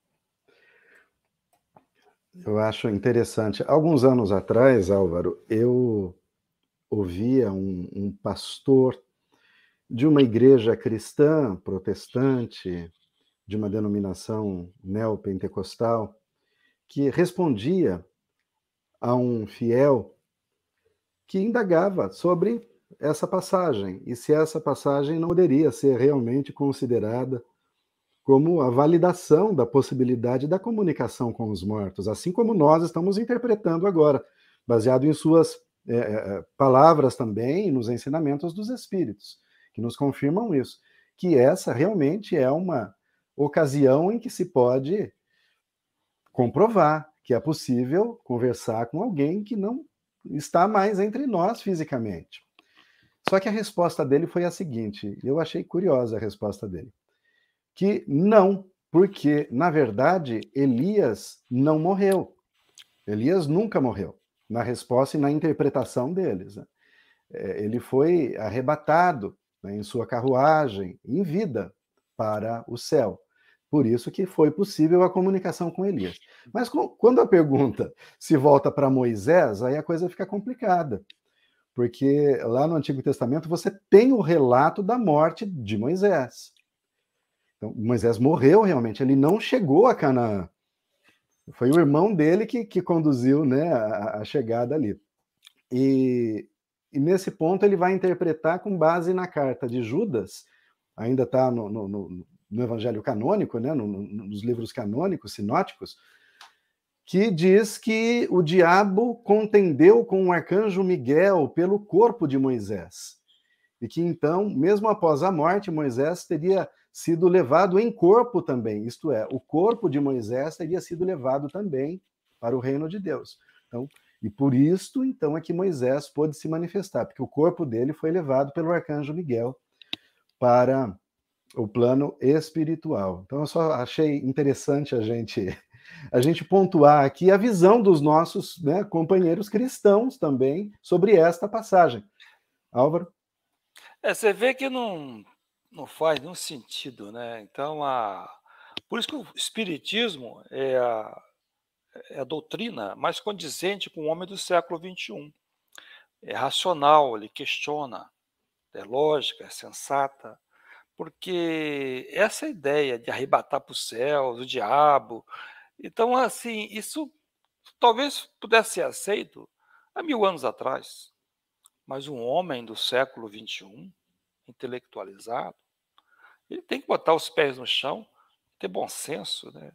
Eu acho interessante. Alguns anos atrás, Álvaro, eu ouvia um pastor de uma igreja cristã, protestante, de uma denominação neopentecostal, que respondia a um fiel que indagava sobre essa passagem e se essa passagem não poderia ser realmente considerada como a validação da possibilidade da comunicação com os mortos, assim como nós estamos interpretando agora, baseado em suas palavras também e nos ensinamentos dos espíritos, que nos confirmam isso, que essa realmente é uma ocasião em que se pode comprovar que é possível conversar com alguém que não está mais entre nós fisicamente. Só que a resposta dele foi a seguinte, eu achei curiosa a resposta dele, que não, porque, na verdade, Elias não morreu. Elias nunca morreu, na resposta e na interpretação deles, né? Ele foi arrebatado, né, em sua carruagem, em vida, para o céu. Por isso que foi possível a comunicação com Elias. Mas quando a pergunta se volta para Moisés, aí a coisa fica complicada. Porque lá no Antigo Testamento você tem o relato da morte de Moisés. Então, Moisés morreu realmente, ele não chegou a Canaã. Foi o irmão dele que conduziu, né, a chegada ali. E nesse ponto ele vai interpretar com base na carta de Judas, ainda está no Evangelho canônico, né, nos livros canônicos, sinóticos, que diz que o diabo contendeu com o arcanjo Miguel pelo corpo de Moisés. E que então, mesmo após a morte, Moisés teria sido levado em corpo também, isto é, o corpo de Moisés teria sido levado também para o reino de Deus. Então, e por isto, então, é que Moisés pôde se manifestar, porque o corpo dele foi levado pelo arcanjo Miguel para o plano espiritual. Então, eu só achei interessante a gente pontuar aqui a visão dos nossos, né, companheiros cristãos também sobre esta passagem. Álvaro? Você vê que não faz nenhum sentido, né? Então, por isso que o Espiritismo é a doutrina mais condizente com o homem do século XXI. É racional, ele questiona, é lógica, é sensata, porque essa ideia de arrebatar para os céus, o diabo, então, assim, isso talvez pudesse ser aceito há 1000 anos atrás, mas um homem do século XXI, intelectualizado, ele tem que botar os pés no chão, ter bom senso, né?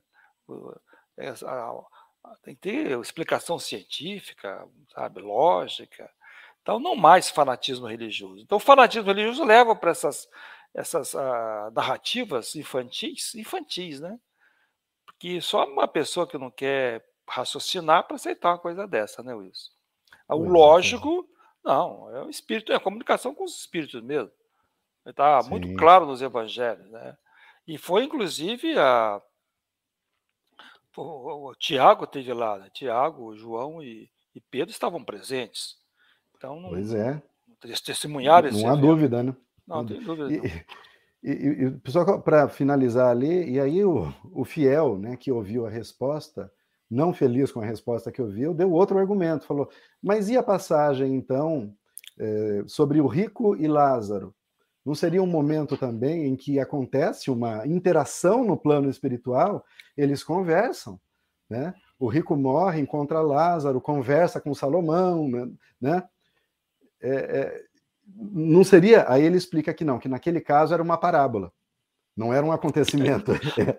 Tem que ter explicação científica, sabe, lógica. Então, não mais fanatismo religioso. Então, o fanatismo religioso leva para essas narrativas infantis, né? Porque só uma pessoa que não quer raciocinar para aceitar uma coisa dessa, né, Wilson? O lógico, não, é o espírito, é a comunicação com os espíritos mesmo. Está muito claro nos evangelhos, né? E foi, inclusive, o Tiago teve lá, né? Tiago, João e Pedro estavam presentes. Então, pois é. Testemunharam esse evento. Não há dúvida, né? Não tem dúvida, não. E pessoal, para finalizar ali, e aí o fiel, né, que ouviu a resposta, não feliz com a resposta que ouviu, deu outro argumento, falou, mas e a passagem, então, sobre o rico e Lázaro? Não seria um momento também em que acontece uma interação no plano espiritual? Eles conversam, né? O rico morre, encontra Lázaro, conversa com Salomão, né? Não seria? Aí ele explica que não, que naquele caso era uma parábola, não era um acontecimento.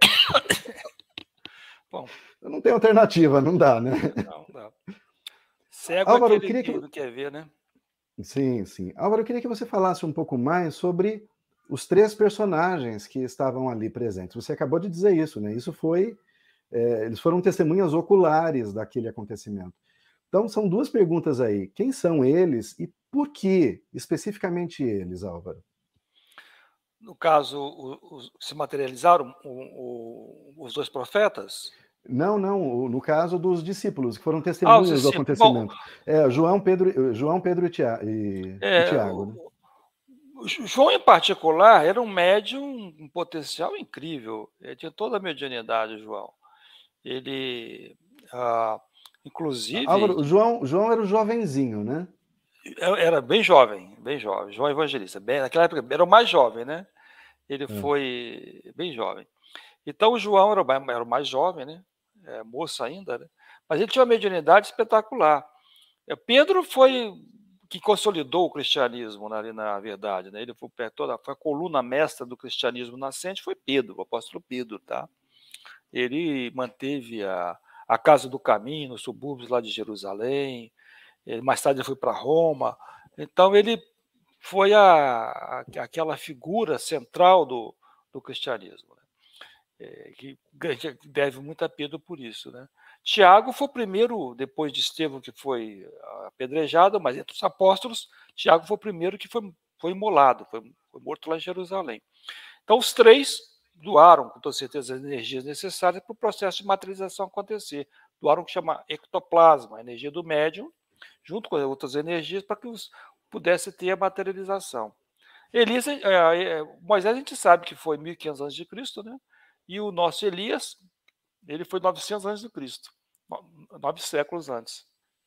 Bom, não tem alternativa, não dá, né? Não dá. Cego Álvaro, é aquele que não quer ver, né? Sim, sim. Álvaro, eu queria que você falasse um pouco mais sobre os 3 personagens que estavam ali presentes. Você acabou de dizer isso, né? Isso foi... eles foram testemunhas oculares daquele acontecimento. Então, são 2 perguntas aí. Quem são eles e por que, especificamente eles, Álvaro? No caso, se materializaram os 2 profetas? Não, no caso dos discípulos, que foram testemunhas do acontecimento. João, Pedro e Tiago. Né? João, em particular, era um médium, um potencial incrível. Ele tinha toda a mediunidade, João. Ele, inclusive... Álvaro, João era o jovenzinho, né? Era bem jovem. João Evangelista. Naquela época, era o mais jovem, né? Ele foi bem jovem. Então, o João era o mais jovem, né? Moço ainda, né? Mas ele tinha uma mediunidade espetacular. Pedro foi que consolidou o cristianismo, né, ali na verdade, né? Ele foi a coluna mestra do cristianismo nascente, foi Pedro, o apóstolo Pedro, tá? Ele manteve a Casa do Caminho, nos subúrbios lá de Jerusalém, mais tarde ele foi para Roma, então ele foi aquela figura central do cristianismo, né? Que deve muito a Pedro por isso, né? Tiago foi o primeiro, depois de Estevão, que foi apedrejado, mas entre os apóstolos, Tiago foi o primeiro que foi imolado, foi morto lá em Jerusalém. Então, os 3 doaram, com toda certeza, as energias necessárias para o processo de materialização acontecer. do ar que chama ectoplasma, a energia do médium, junto com outras energias, para que pudesse ter a materialização. Moisés a gente sabe que foi 1500 a.C., né? E o nosso Elias, ele foi 900 a.C., 9 séculos antes.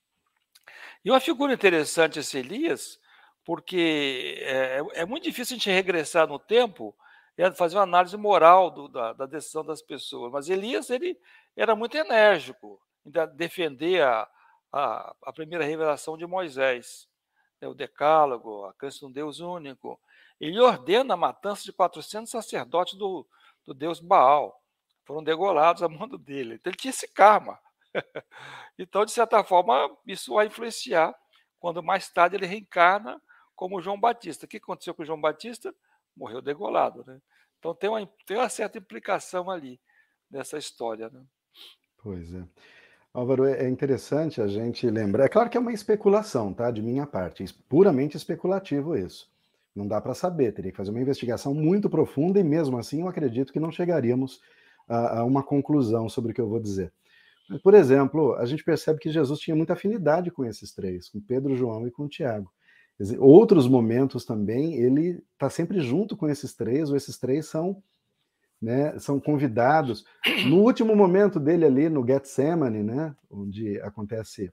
E uma figura interessante esse Elias, porque é muito difícil a gente regressar no tempo e fazer uma análise moral da decisão das pessoas. Mas Elias, ele era muito enérgico em defender a primeira revelação de Moisés, né, o Decálogo, a crença num Deus único. Ele ordena a matança de 400 sacerdotes do deus Baal. Foram degolados a mando dele. Então ele tinha esse karma. Então, de certa forma, isso vai influenciar quando mais tarde ele reencarna como João Batista. O que aconteceu com o João Batista? Morreu degolado, né? Então tem uma certa implicação ali nessa história, né? Pois é. Álvaro, é interessante a gente lembrar. É claro que é uma especulação, tá? De minha parte. Puramente especulativo isso. Não dá para saber. Teria que fazer uma investigação muito profunda e mesmo assim eu acredito que não chegaríamos a uma conclusão sobre o que eu vou dizer. Por exemplo, a gente percebe que Jesus tinha muita afinidade com esses três, com Pedro, João e com Tiago. Outros momentos também, ele está sempre junto com esses três, ou esses três são, né, são convidados. No último momento dele ali no Getsemane, né, onde acontece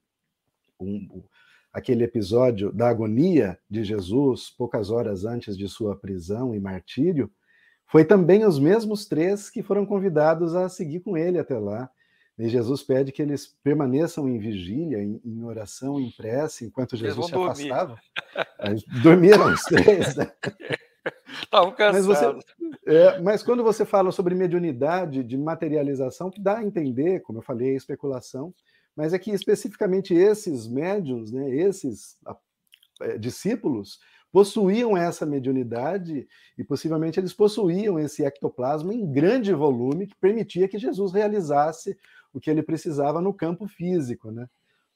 aquele episódio da agonia de Jesus, poucas horas antes de sua prisão e martírio, foi também os mesmos três que foram convidados a seguir com ele até lá. E Jesus pede que eles permaneçam em vigília, em oração, em prece, enquanto Jesus se afastava. Dormiram os três, né? Estavam cansados. Mas quando você fala sobre mediunidade, de materialização, que dá a entender, como eu falei, é especulação, mas é que especificamente esses médiuns, né, esses discípulos, possuíam essa mediunidade e possivelmente eles possuíam esse ectoplasma em grande volume que permitia que Jesus realizasse o que ele precisava no campo físico, né?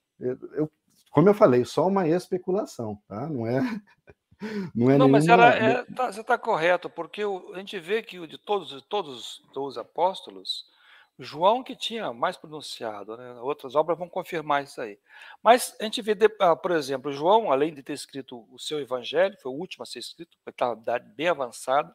Como eu falei, só uma especulação, tá? Não é não, nenhuma... mas você está correto, porque a gente vê que de todos os apóstolos, João que tinha mais pronunciado, né? Outras obras vão confirmar isso aí. Mas a gente vê, por exemplo, João, além de ter escrito o seu evangelho, foi o último a ser escrito, porque estava bem avançado,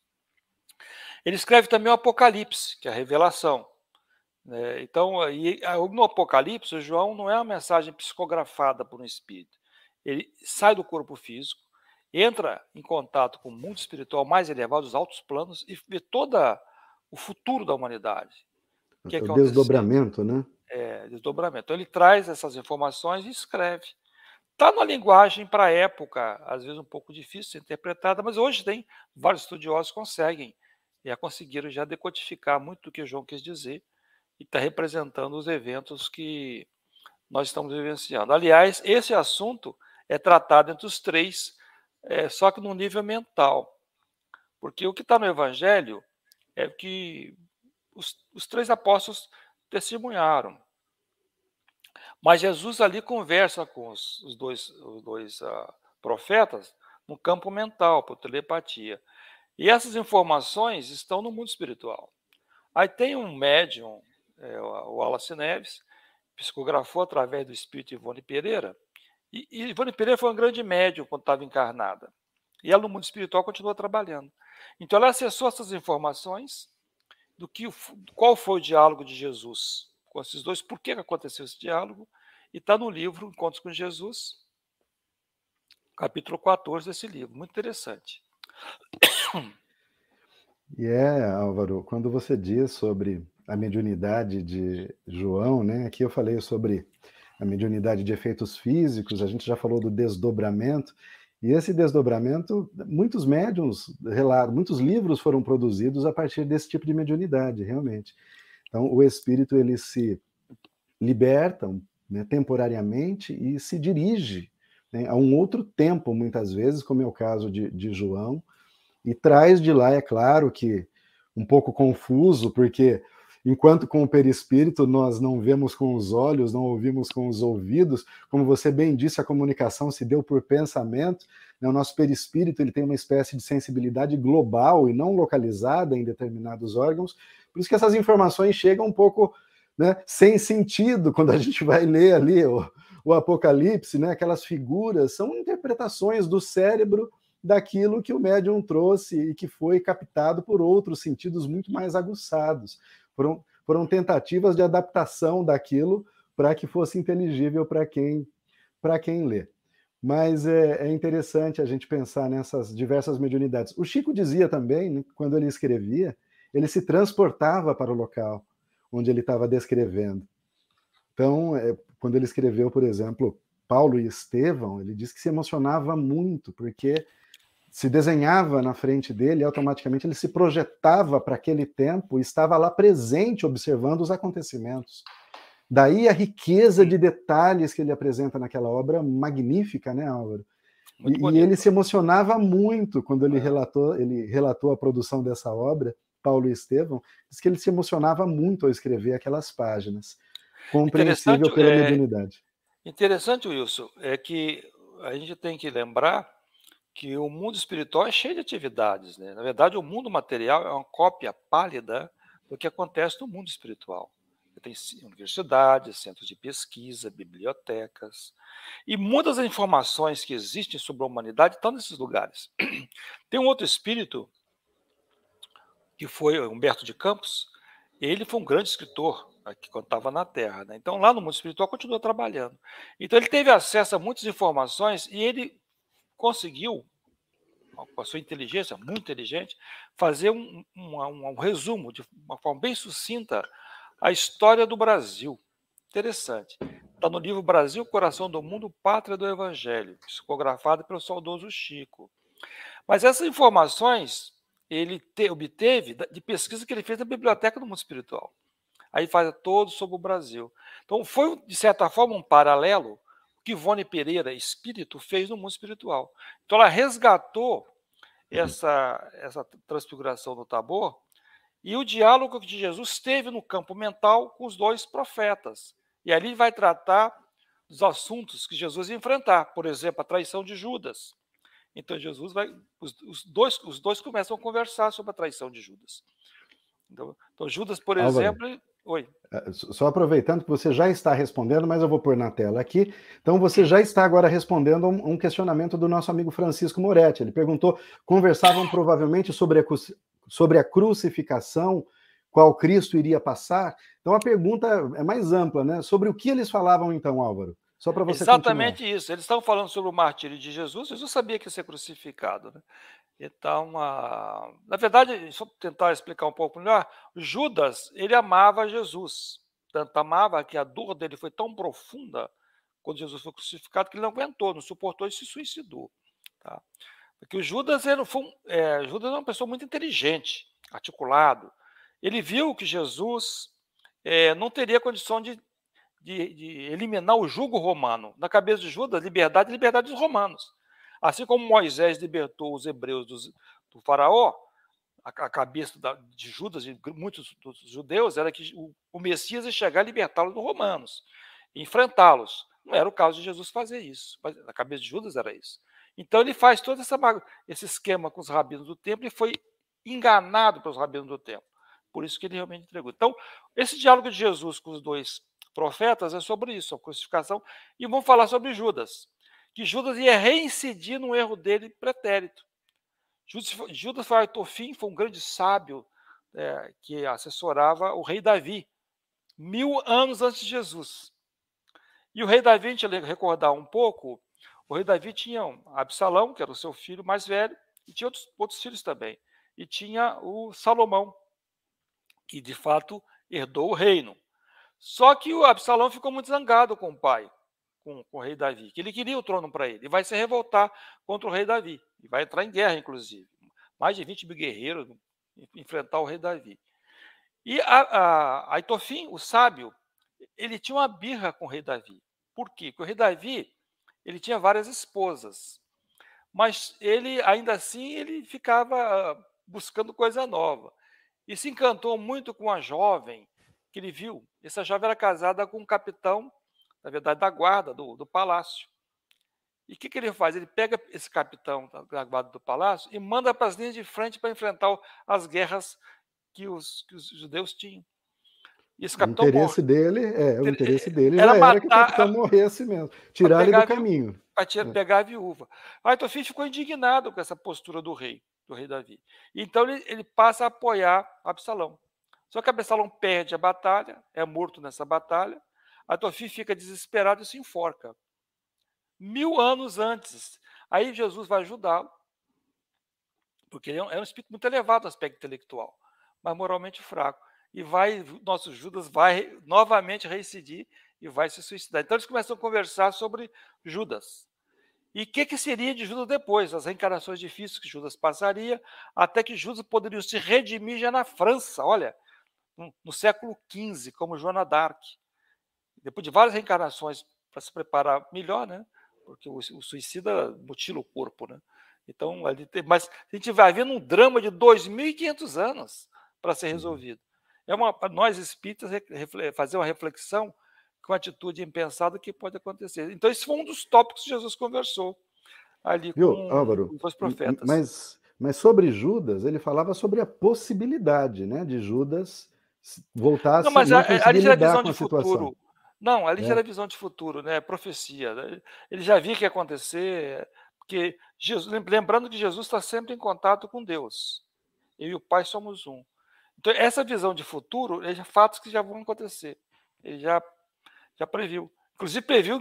ele escreve também o Apocalipse, que é a revelação. Então, no Apocalipse, o João não é uma mensagem psicografada por um espírito. Ele sai do corpo físico, entra em contato com o mundo espiritual mais elevado, os altos planos, e vê todo o futuro da humanidade. O desdobramento, né? Desdobramento. Então, ele traz essas informações e escreve. Está numa linguagem para a época, às vezes um pouco difícil de ser interpretada, mas hoje tem vários estudiosos que conseguiram já decodificar muito do que João quis dizer e está representando os eventos que nós estamos vivenciando. Aliás, esse assunto é tratado entre os três, só que no nível mental. Porque o que está no Evangelho é que os três apóstolos testemunharam. Mas Jesus ali conversa com os dois profetas no campo mental, por telepatia. E essas informações estão no mundo espiritual. Aí tem um médium, o Wallace Neves, psicografou através do espírito Ivone Pereira, e Ivone Pereira foi um grande médium quando estava encarnada. E ela no mundo espiritual continua trabalhando. Então ela acessou essas informações qual foi o diálogo de Jesus com esses dois, por que aconteceu esse diálogo, e está no livro Encontros com Jesus, capítulo 14 desse livro, muito interessante. E Álvaro, quando você diz sobre a mediunidade de João, né? Aqui eu falei sobre a mediunidade de efeitos físicos, a gente já falou do desdobramento, e esse desdobramento, muitos médiuns relatam, muitos livros foram produzidos a partir desse tipo de mediunidade, realmente. Então, o espírito, ele se liberta, né, temporariamente e se dirige, né, a um outro tempo, muitas vezes, como é o caso de João, e traz de lá, é claro que um pouco confuso, porque enquanto com o perispírito nós não vemos com os olhos, não ouvimos com os ouvidos, como você bem disse, a comunicação se deu por pensamento, né? O nosso perispírito ele tem uma espécie de sensibilidade global e não localizada em determinados órgãos, por isso que essas informações chegam um pouco né, sem sentido quando a gente vai ler ali o Apocalipse, né, aquelas figuras são interpretações do cérebro daquilo que o médium trouxe e que foi captado por outros sentidos muito mais aguçados. Foram tentativas de adaptação daquilo para que fosse inteligível para quem lê. Mas é interessante a gente pensar nessas diversas mediunidades. O Chico dizia também, né, quando ele escrevia, ele se transportava para o local onde ele estava descrevendo. Então, quando ele escreveu, por exemplo, Paulo e Estevão, ele disse que se emocionava muito, porque se desenhava na frente dele, e automaticamente ele se projetava para aquele tempo e estava lá presente, observando os acontecimentos. Daí a riqueza de detalhes que ele apresenta naquela obra magnífica, né, Álvaro? E ele se emocionava muito quando ele relatou a produção dessa obra, Paulo e Estevão, diz que ele se emocionava muito ao escrever aquelas páginas. Compreensível pela mediunidade. Interessante, Wilson, é que a gente tem que lembrar que o mundo espiritual é cheio de atividades, né? Na verdade, o mundo material é uma cópia pálida do que acontece no mundo espiritual. Tem universidades, centros de pesquisa, bibliotecas, e muitas das informações que existem sobre a humanidade estão nesses lugares. Tem um outro espírito, que foi Humberto de Campos. Ele foi um grande escritor aqui quando estava na Terra, né? Então, lá no mundo espiritual, continuou trabalhando. Então, ele teve acesso a muitas informações e ele conseguiu, com a sua inteligência, muito inteligente, fazer um resumo, de uma forma bem sucinta, a história do Brasil. Interessante. Está no livro Brasil, Coração do Mundo, Pátria do Evangelho, psicografado pelo saudoso Chico. Mas essas informações ele obteve de pesquisa que ele fez na Biblioteca do Mundo Espiritual. Aí faz todo sobre o Brasil. Então, foi, de certa forma, um paralelo que Ivone Pereira, espírito, fez no mundo espiritual. Então, ela resgatou essa transfiguração do Tabor e o diálogo que Jesus teve no campo mental com os dois profetas. E ali vai tratar dos assuntos que Jesus ia enfrentar, por exemplo, a traição de Judas. Então, Jesus vai. Os dois começam a conversar sobre a traição de Judas. Então Judas, por exemplo. Oi. Só aproveitando que você já está respondendo, mas eu vou pôr na tela aqui. Então, você já está agora respondendo a um questionamento do nosso amigo Francisco Moretti. Ele perguntou: conversavam provavelmente sobre a crucificação, qual Cristo iria passar? Então, a pergunta é mais ampla, né? Sobre o que eles falavam, então, Álvaro? Só para você Exatamente continuar. Isso. Eles estavam falando sobre o martírio de Jesus. Jesus sabia que ia ser crucificado, né? Então, na verdade, só tentar explicar um pouco melhor, Judas, ele amava Jesus. Tanto amava que a dor dele foi tão profunda quando Jesus foi crucificado que ele não aguentou, não suportou e se suicidou. Tá? Porque o Judas Judas era uma pessoa muito inteligente, articulado. Ele viu que Jesus não teria condição de eliminar o jugo romano. Na cabeça de Judas, liberdade dos romanos. Assim como Moisés libertou os hebreus do faraó, a cabeça de Judas e muitos dos judeus era que o Messias ia chegar a libertá-los dos romanos, enfrentá-los. Não era o caso de Jesus fazer isso, mas na cabeça de Judas era isso. Então ele faz todo esse esquema com os rabinos do templo e foi enganado pelos rabinos do templo. Por isso que ele realmente entregou. Então, esse diálogo de Jesus com os dois profetas é sobre isso, a crucificação, e vamos falar sobre Judas, que Judas ia reincidir no erro dele pretérito. Judas foi Aitofim, foi um grande sábio que assessorava o rei Davi, 1000 anos antes de Jesus. E o rei Davi, a gente recordar um pouco, o rei Davi tinha Absalão, que era o seu filho mais velho, e tinha outros filhos também. E tinha o Salomão, que de fato herdou o reino. Só que o Absalão ficou muito zangado com o pai, com o rei Davi, que ele queria o trono para ele, e vai se revoltar contra o rei Davi, e vai entrar em guerra, inclusive. Mais de 20 mil guerreiros enfrentar o rei Davi. E Aitofim, o sábio, ele tinha uma birra com o rei Davi. Por quê? Porque o rei Davi ele tinha várias esposas, mas ele, ainda assim, ele ficava buscando coisa nova. E se encantou muito com a jovem que ele viu. Essa jovem era casada com um capitão, na verdade, da guarda do palácio. E o que ele faz? Ele pega esse capitão da guarda do palácio e manda para as linhas de frente para enfrentar as guerras que os judeus tinham. E esse O capitão interesse morre. dele, o interesse dele Era já era que o matar, capitão morresse mesmo, para tirar ele do pegar caminho. pegar a viúva. Aitofim ficou indignado com essa postura do rei Davi. Então ele passa a apoiar Absalão. Só que Absalão perde a batalha, é morto nessa batalha. Aitofim fica desesperado e se enforca. 1000 anos antes. Aí Jesus vai ajudá-lo, porque ele é um espírito muito elevado no aspecto intelectual, mas moralmente fraco. E nosso Judas vai novamente reincidir e vai se suicidar. Então eles começam a conversar sobre Judas. E o que seria de Judas depois? As reencarnações difíceis que Judas passaria, até que Judas poderia se redimir já na França, olha, no século XV, como Joana d'Arc. Depois de várias reencarnações para se preparar melhor, né? Porque o suicida mutila o corpo, né? Então, mas a gente vai vendo um drama de 2.500 anos para ser resolvido. Para nós espíritas fazer uma reflexão com atitude impensada que pode acontecer. Então, esse foi um dos tópicos que Jesus conversou ali Viu, com Álvaro? os profetas. Mas sobre Judas, ele falava sobre a possibilidade, né, de Judas voltar Não, mas não ali conseguir já era lidar visão com de a situação. futuro. Não, ali já É. era visão de futuro, né? Profecia. Ele já via que ia acontecer, porque lembrando que Jesus está sempre em contato com Deus. Eu e o Pai somos um. Então, essa visão de futuro é fatos que já vão acontecer. Ele já previu. Previu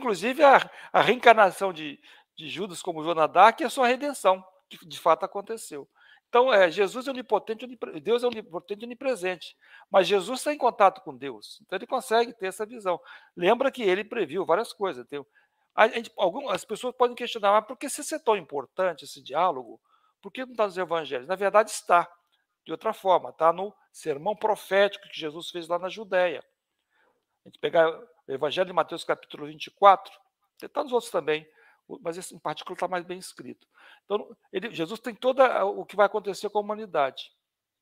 a reencarnação de Judas como Joana d'Arc e a sua redenção, que de fato aconteceu. Então, Jesus é onipotente, Deus é onipotente e onipresente. Mas Jesus está em contato com Deus. Então, ele consegue ter essa visão. Lembra que ele previu várias coisas. Algumas pessoas podem questionar, mas por que isso é tão importante, esse diálogo? Por que não está nos evangelhos? Na verdade, está. De outra forma, está no sermão profético que Jesus fez lá na Judéia. A gente pegar o Evangelho de Mateus, capítulo 24, está nos outros também, mas esse em particular está mais bem escrito. Então, Jesus tem todo o que vai acontecer com a humanidade.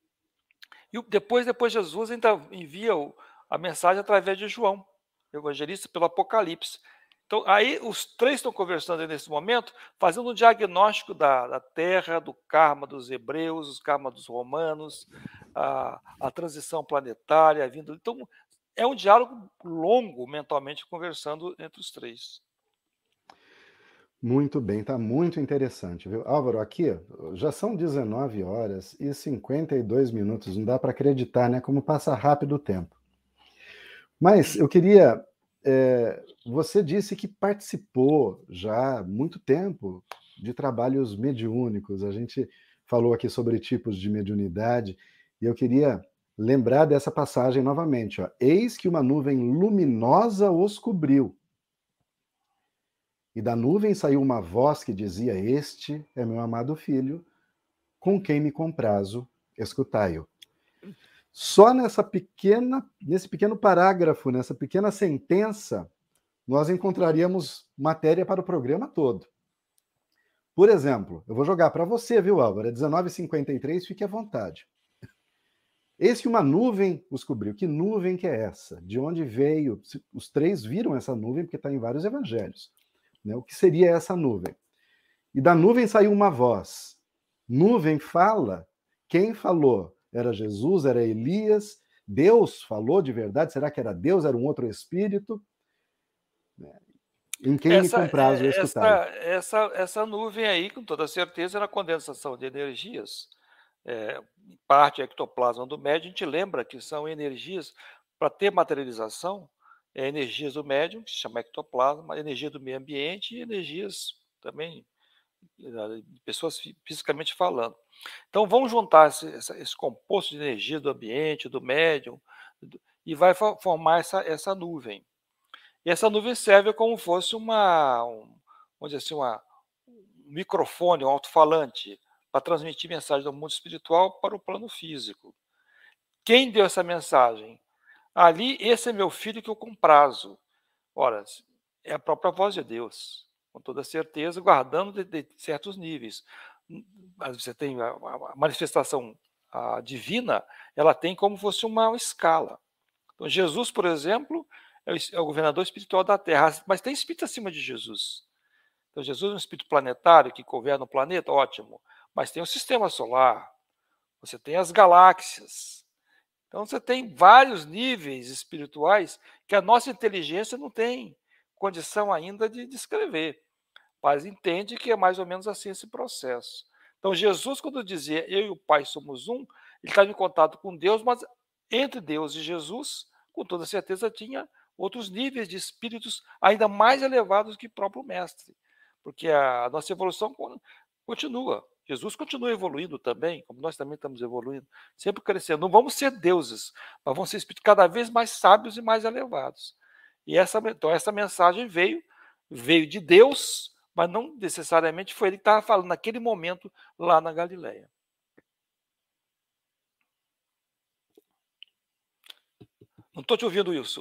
E depois Jesus ainda envia a mensagem através de João, evangelista, pelo Apocalipse. Então, aí os três estão conversando nesse momento, fazendo um diagnóstico da terra, do karma dos hebreus, os karma dos romanos, a transição planetária, a vinda. Então, é um diálogo longo, mentalmente, conversando entre os três. Muito bem, está muito interessante, viu? Álvaro, aqui já são 19 horas e 52 minutos, não dá para acreditar, né? Como passa rápido o tempo. Mas eu queria. Você disse que participou já há muito tempo de trabalhos mediúnicos. A gente falou aqui sobre tipos de mediunidade e eu queria lembrar dessa passagem novamente. Ó. Eis que uma nuvem luminosa os cobriu. E da nuvem saiu uma voz que dizia: Este é meu amado filho, com quem me comprazo, escutai-o. Só nesse pequeno parágrafo, nessa pequena sentença, nós encontraríamos matéria para o programa todo. Por exemplo, eu vou jogar para você, viu, Álvaro? É 19h53, fique à vontade. Eis que uma nuvem os cobriu. Que nuvem que é essa? De onde veio? Os três viram essa nuvem, porque está em vários evangelhos. Né? O que seria essa nuvem? E da nuvem saiu uma voz. Nuvem fala. Quem falou? Era Jesus? Era Elias? Deus falou de verdade? Será que era Deus? Era um outro espírito? Em quem me comprazo escutai? Essa nuvem aí, com toda certeza, era a condensação de energias. Parte ectoplasma do médium, a gente lembra que são energias, para ter materialização, energias do médium, que se chama ectoplasma, energia do meio ambiente e energias também de pessoas fisicamente falando. Então, vamos juntar esse composto de energia do ambiente, do médium, e vai formar essa nuvem. E essa nuvem serve como fosse vamos dizer assim, um microfone, um alto-falante, para transmitir mensagem do mundo espiritual para o plano físico. Quem deu essa mensagem? Ali, esse é meu filho que eu comprazo. Ora, é a própria voz de Deus, com toda certeza, guardando de certos níveis. Você tem a manifestação divina, ela tem como fosse uma escala. Então, Jesus, por exemplo, é o governador espiritual da Terra, mas tem espírito acima de Jesus. Então, Jesus é um espírito planetário que governa o planeta, ótimo, mas tem o sistema solar, você tem as galáxias, Então, você tem vários níveis espirituais que a nossa inteligência não tem condição ainda de descrever, mas entende que é mais ou menos assim esse processo. Então, Jesus, quando dizia eu e o Pai somos um, ele estava em contato com Deus, mas entre Deus e Jesus, com toda certeza, tinha outros níveis de espíritos ainda mais elevados que o próprio Mestre, porque a nossa evolução continua. Jesus continua evoluindo também, como nós também estamos evoluindo, sempre crescendo. Não vamos ser deuses, mas vamos ser espíritos cada vez mais sábios e mais elevados. E então essa mensagem veio de Deus, mas não necessariamente foi ele que estava falando naquele momento lá na Galileia. Não estou te ouvindo, Wilson.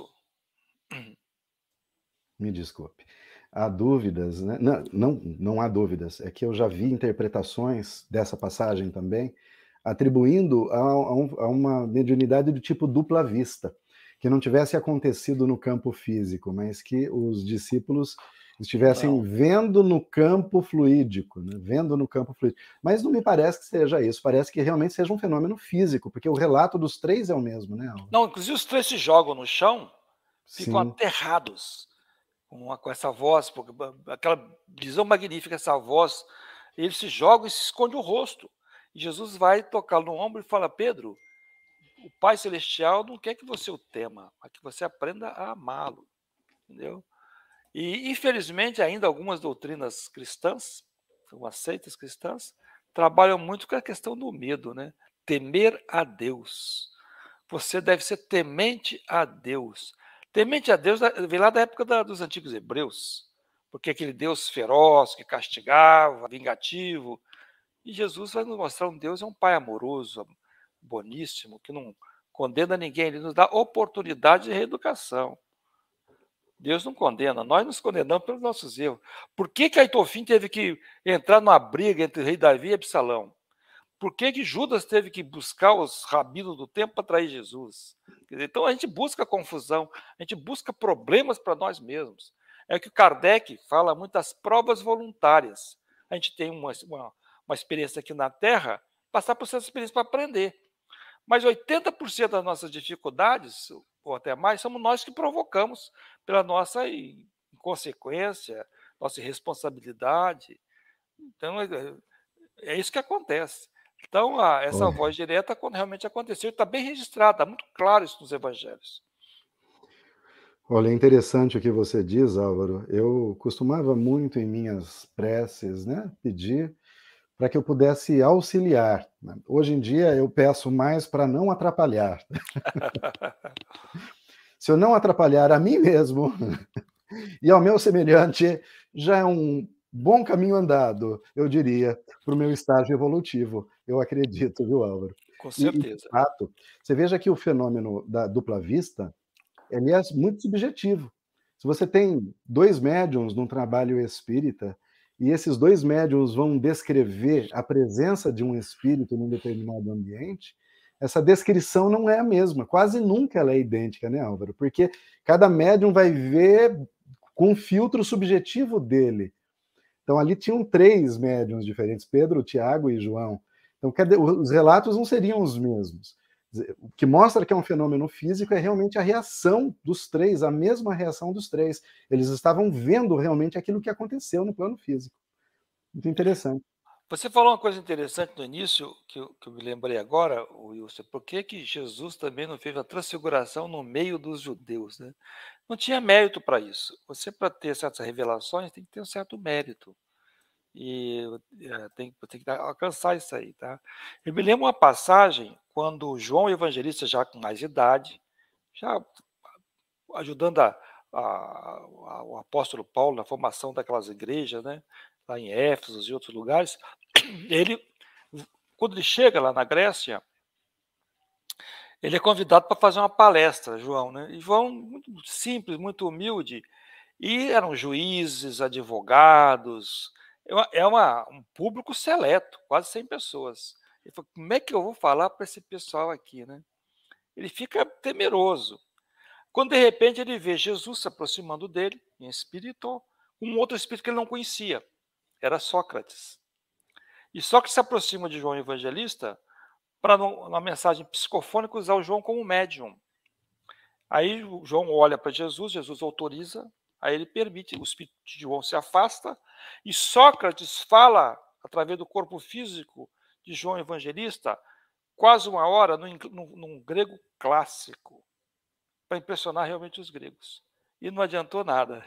Me desculpe. Há dúvidas, né? Não há dúvidas. É que eu já vi interpretações dessa passagem também, atribuindo a uma mediunidade do tipo dupla vista, que não tivesse acontecido no campo físico, mas que os discípulos estivessem vendo no campo fluídico, né? Vendo no campo fluídico. Mas não me parece que seja isso, parece que realmente seja um fenômeno físico, porque o relato dos três é o mesmo, né, Alva? Não, inclusive os três se jogam no chão, ficam Sim. aterrados com essa voz, aquela visão magnífica, essa voz. Eles se jogam e se esconde o rosto. E Jesus vai tocar no ombro e fala: Pedro, o Pai Celestial não quer que você o tema, mas que você aprenda a amá-lo. Entendeu? E, infelizmente, ainda algumas doutrinas cristãs, algumas seitas cristãs, trabalham muito com a questão do medo, né? Temer a Deus. Você deve ser temente a Deus. Temente a Deus vem lá da época dos antigos hebreus, porque aquele Deus feroz, que castigava, vingativo. E Jesus vai nos mostrar um Deus, é um Pai amoroso, boníssimo, que não condena ninguém, ele nos dá oportunidade de reeducação. Deus não condena, nós nos condenamos pelos nossos erros. Por que Aitofim teve que entrar numa briga entre o rei Davi e Absalão? Por que Judas teve que buscar os rabinos do templo para trair Jesus? Então a gente busca confusão, a gente busca problemas para nós mesmos. É que o Kardec fala muito das provas voluntárias. A gente tem uma experiência aqui na Terra, passar por essa experiência para aprender. Mas 80% das nossas dificuldades, ou até mais, somos nós que provocamos pela nossa inconsequência, nossa irresponsabilidade. Então, é isso que acontece. Então, essa voz direta, quando realmente aconteceu, está bem registrada, está muito claro isso nos evangelhos. Olha, é interessante o que você diz, Álvaro. Eu costumava muito em minhas preces, né, pedir para que eu pudesse auxiliar. Hoje em dia eu peço mais para não atrapalhar. Se eu não atrapalhar a mim mesmo e ao meu semelhante, já é um bom caminho andado, eu diria, para o meu estágio evolutivo. Eu acredito, viu, Álvaro? Com E, de certeza. fato, você veja que o fenômeno da dupla vista, ele é muito subjetivo. Se você tem dois médiums num trabalho espírita, e esses dois médiums vão descrever a presença de um espírito num determinado ambiente, essa descrição não é a mesma, quase nunca ela é idêntica, né, Álvaro? Porque cada médium vai ver com um filtro subjetivo dele. Então ali tinham três médiums diferentes, Pedro, Tiago e João. Então os relatos não seriam os mesmos. O que mostra que é um fenômeno físico é realmente a reação dos três, a mesma reação dos três. Eles estavam vendo realmente aquilo que aconteceu no plano físico. Muito interessante. Você falou uma coisa interessante no início, que eu me lembrei agora, Wilson, por que Jesus também não fez a transfiguração no meio dos judeus, né? Não tinha mérito para isso. Você, para ter certas revelações, tem que ter um certo mérito. E tem que alcançar isso aí, tá? Eu me lembro uma passagem quando João Evangelista, já com mais idade, já ajudando o apóstolo Paulo na formação daquelas igrejas, né? Lá em Éfeso e outros lugares, quando ele chega lá na Grécia, ele é convidado para fazer uma palestra, João, né? E João, muito simples, muito humilde, e eram juízes, advogados, um público seleto, quase 100 pessoas. Ele falou: como é que eu vou falar para esse pessoal aqui, né? Ele fica temeroso. Quando de repente ele vê Jesus se aproximando dele, em espírito, um outro espírito que ele não conhecia, era Sócrates. E Sócrates se aproxima de João Evangelista para, numa mensagem psicofônica, usar o João como médium. Aí o João olha para Jesus, Jesus autoriza, aí ele permite, o espírito de João se afasta, e Sócrates fala, através do corpo físico de João Evangelista, quase uma hora num grego clássico, para impressionar realmente os gregos. E não adiantou nada.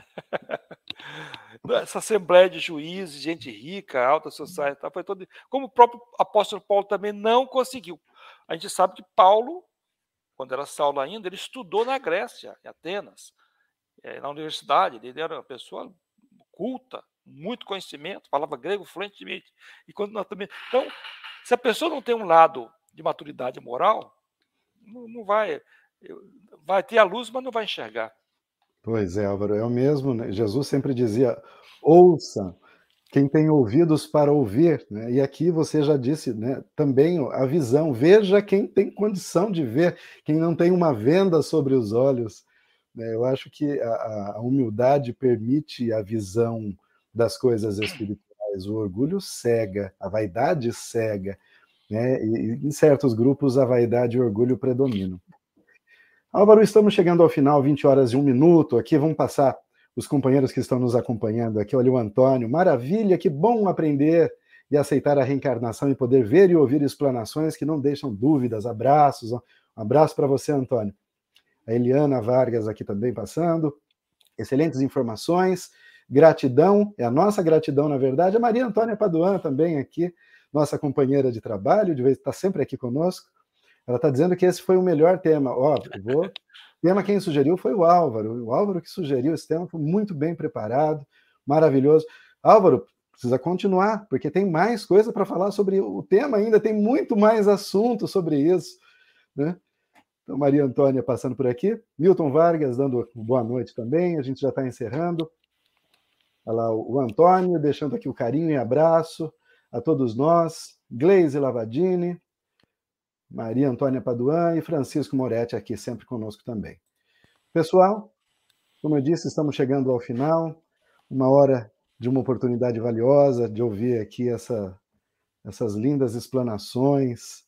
Essa assembleia de juízes, gente rica, alta sociedade, foi todo. Como o próprio apóstolo Paulo também não conseguiu. A gente sabe que Paulo, quando era Saulo ainda, ele estudou na Grécia, em Atenas, na universidade. Ele era uma pessoa culta, muito conhecimento, falava grego fluentemente. E quando nós também. Então, se a pessoa não tem um lado de maturidade moral, não vai. Vai ter a luz, mas não vai enxergar. Pois é, Álvaro, é o mesmo, né? Jesus sempre dizia: ouça quem tem ouvidos para ouvir, né? E aqui você já disse, né, também a visão, veja quem tem condição de ver, quem não tem uma venda sobre os olhos, né? Eu acho que a humildade permite a visão das coisas espirituais, o orgulho cega, a vaidade cega, né? E em certos grupos a vaidade e o orgulho predominam. Álvaro, estamos chegando ao final, 20 horas e 1 minuto. Aqui vamos passar os companheiros que estão nos acompanhando aqui. Olha o Antônio. Maravilha, que bom aprender e aceitar a reencarnação e poder ver e ouvir explanações que não deixam dúvidas. Abraços. Um abraço para você, Antônio. A Eliana Vargas aqui também passando. Excelentes informações. Gratidão, é a nossa gratidão, na verdade. A Maria Antônia Paduan também aqui, nossa companheira de trabalho, de vez está sempre aqui conosco. Ela está dizendo que esse foi o melhor tema. Ó, o tema quem sugeriu foi o Álvaro. O Álvaro que sugeriu esse tema, foi muito bem preparado, maravilhoso. Álvaro, precisa continuar, porque tem mais coisa para falar sobre o tema ainda, tem muito mais assunto sobre isso, né? Então, Maria Antônia passando por aqui. Milton Vargas dando boa noite também, a gente já está encerrando. Olha lá, o Antônio deixando aqui o carinho e abraço a todos nós. Gleise Lavadini, Maria Antônia Paduan e Francisco Moretti aqui sempre conosco também. Pessoal, como eu disse, estamos chegando ao final, uma hora de uma oportunidade valiosa de ouvir aqui essas lindas explanações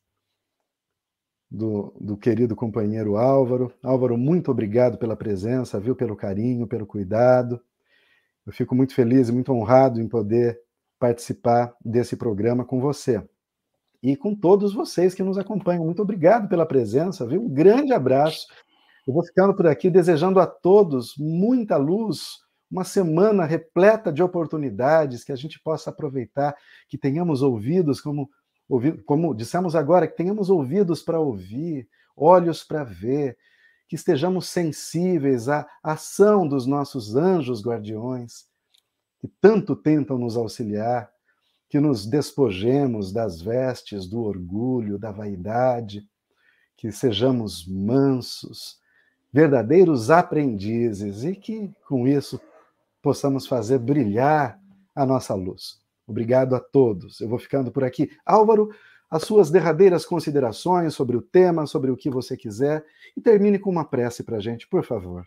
do querido companheiro Álvaro. Álvaro, muito obrigado pela presença, viu, pelo carinho, pelo cuidado. Eu fico muito feliz e muito honrado em poder participar desse programa com você. E com todos vocês que nos acompanham. Muito obrigado pela presença, viu? Um grande abraço. Eu vou ficando por aqui desejando a todos muita luz, uma semana repleta de oportunidades, que a gente possa aproveitar, que tenhamos ouvidos, como dissemos agora, que tenhamos ouvidos para ouvir, olhos para ver, que estejamos sensíveis à ação dos nossos anjos guardiões, que tanto tentam nos auxiliar, que nos despojemos das vestes do orgulho, da vaidade, que sejamos mansos, verdadeiros aprendizes e que, com isso, possamos fazer brilhar a nossa luz. Obrigado a todos. Eu vou ficando por aqui. Álvaro, as suas derradeiras considerações sobre o tema, sobre o que você quiser, e termine com uma prece para a gente, por favor.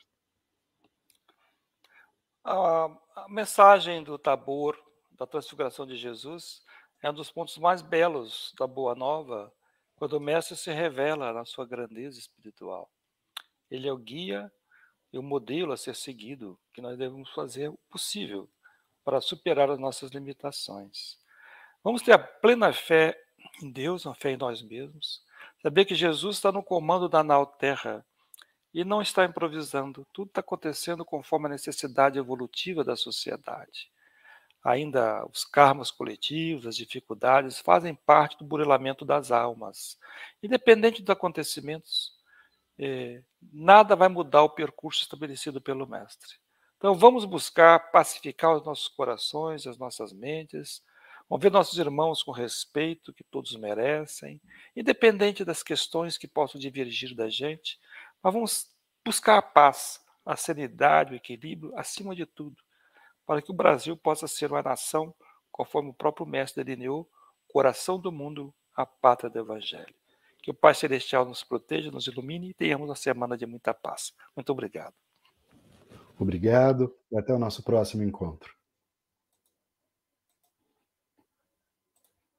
A mensagem do Tabor, da transfiguração de Jesus, é um dos pontos mais belos da Boa Nova, quando o Mestre se revela na sua grandeza espiritual. Ele é o guia e o modelo a ser seguido, que nós devemos fazer o possível para superar as nossas limitações. Vamos ter a plena fé em Deus, uma fé em nós mesmos, saber que Jesus está no comando da nau Terra e não está improvisando, tudo está acontecendo conforme a necessidade evolutiva da sociedade. Ainda os karmas coletivos, as dificuldades, fazem parte do burilamento das almas. Independente dos acontecimentos, nada vai mudar o percurso estabelecido pelo Mestre. Então vamos buscar pacificar os nossos corações, as nossas mentes, vamos ver nossos irmãos com respeito que todos merecem, independente das questões que possam divergir da gente, mas vamos buscar a paz, a serenidade, o equilíbrio, acima de tudo, para que o Brasil possa ser uma nação, conforme o próprio Mestre delineou, coração do mundo, a pátria do Evangelho. Que o Pai Celestial nos proteja, nos ilumine e tenhamos uma semana de muita paz. Muito obrigado. Obrigado e até o nosso próximo encontro.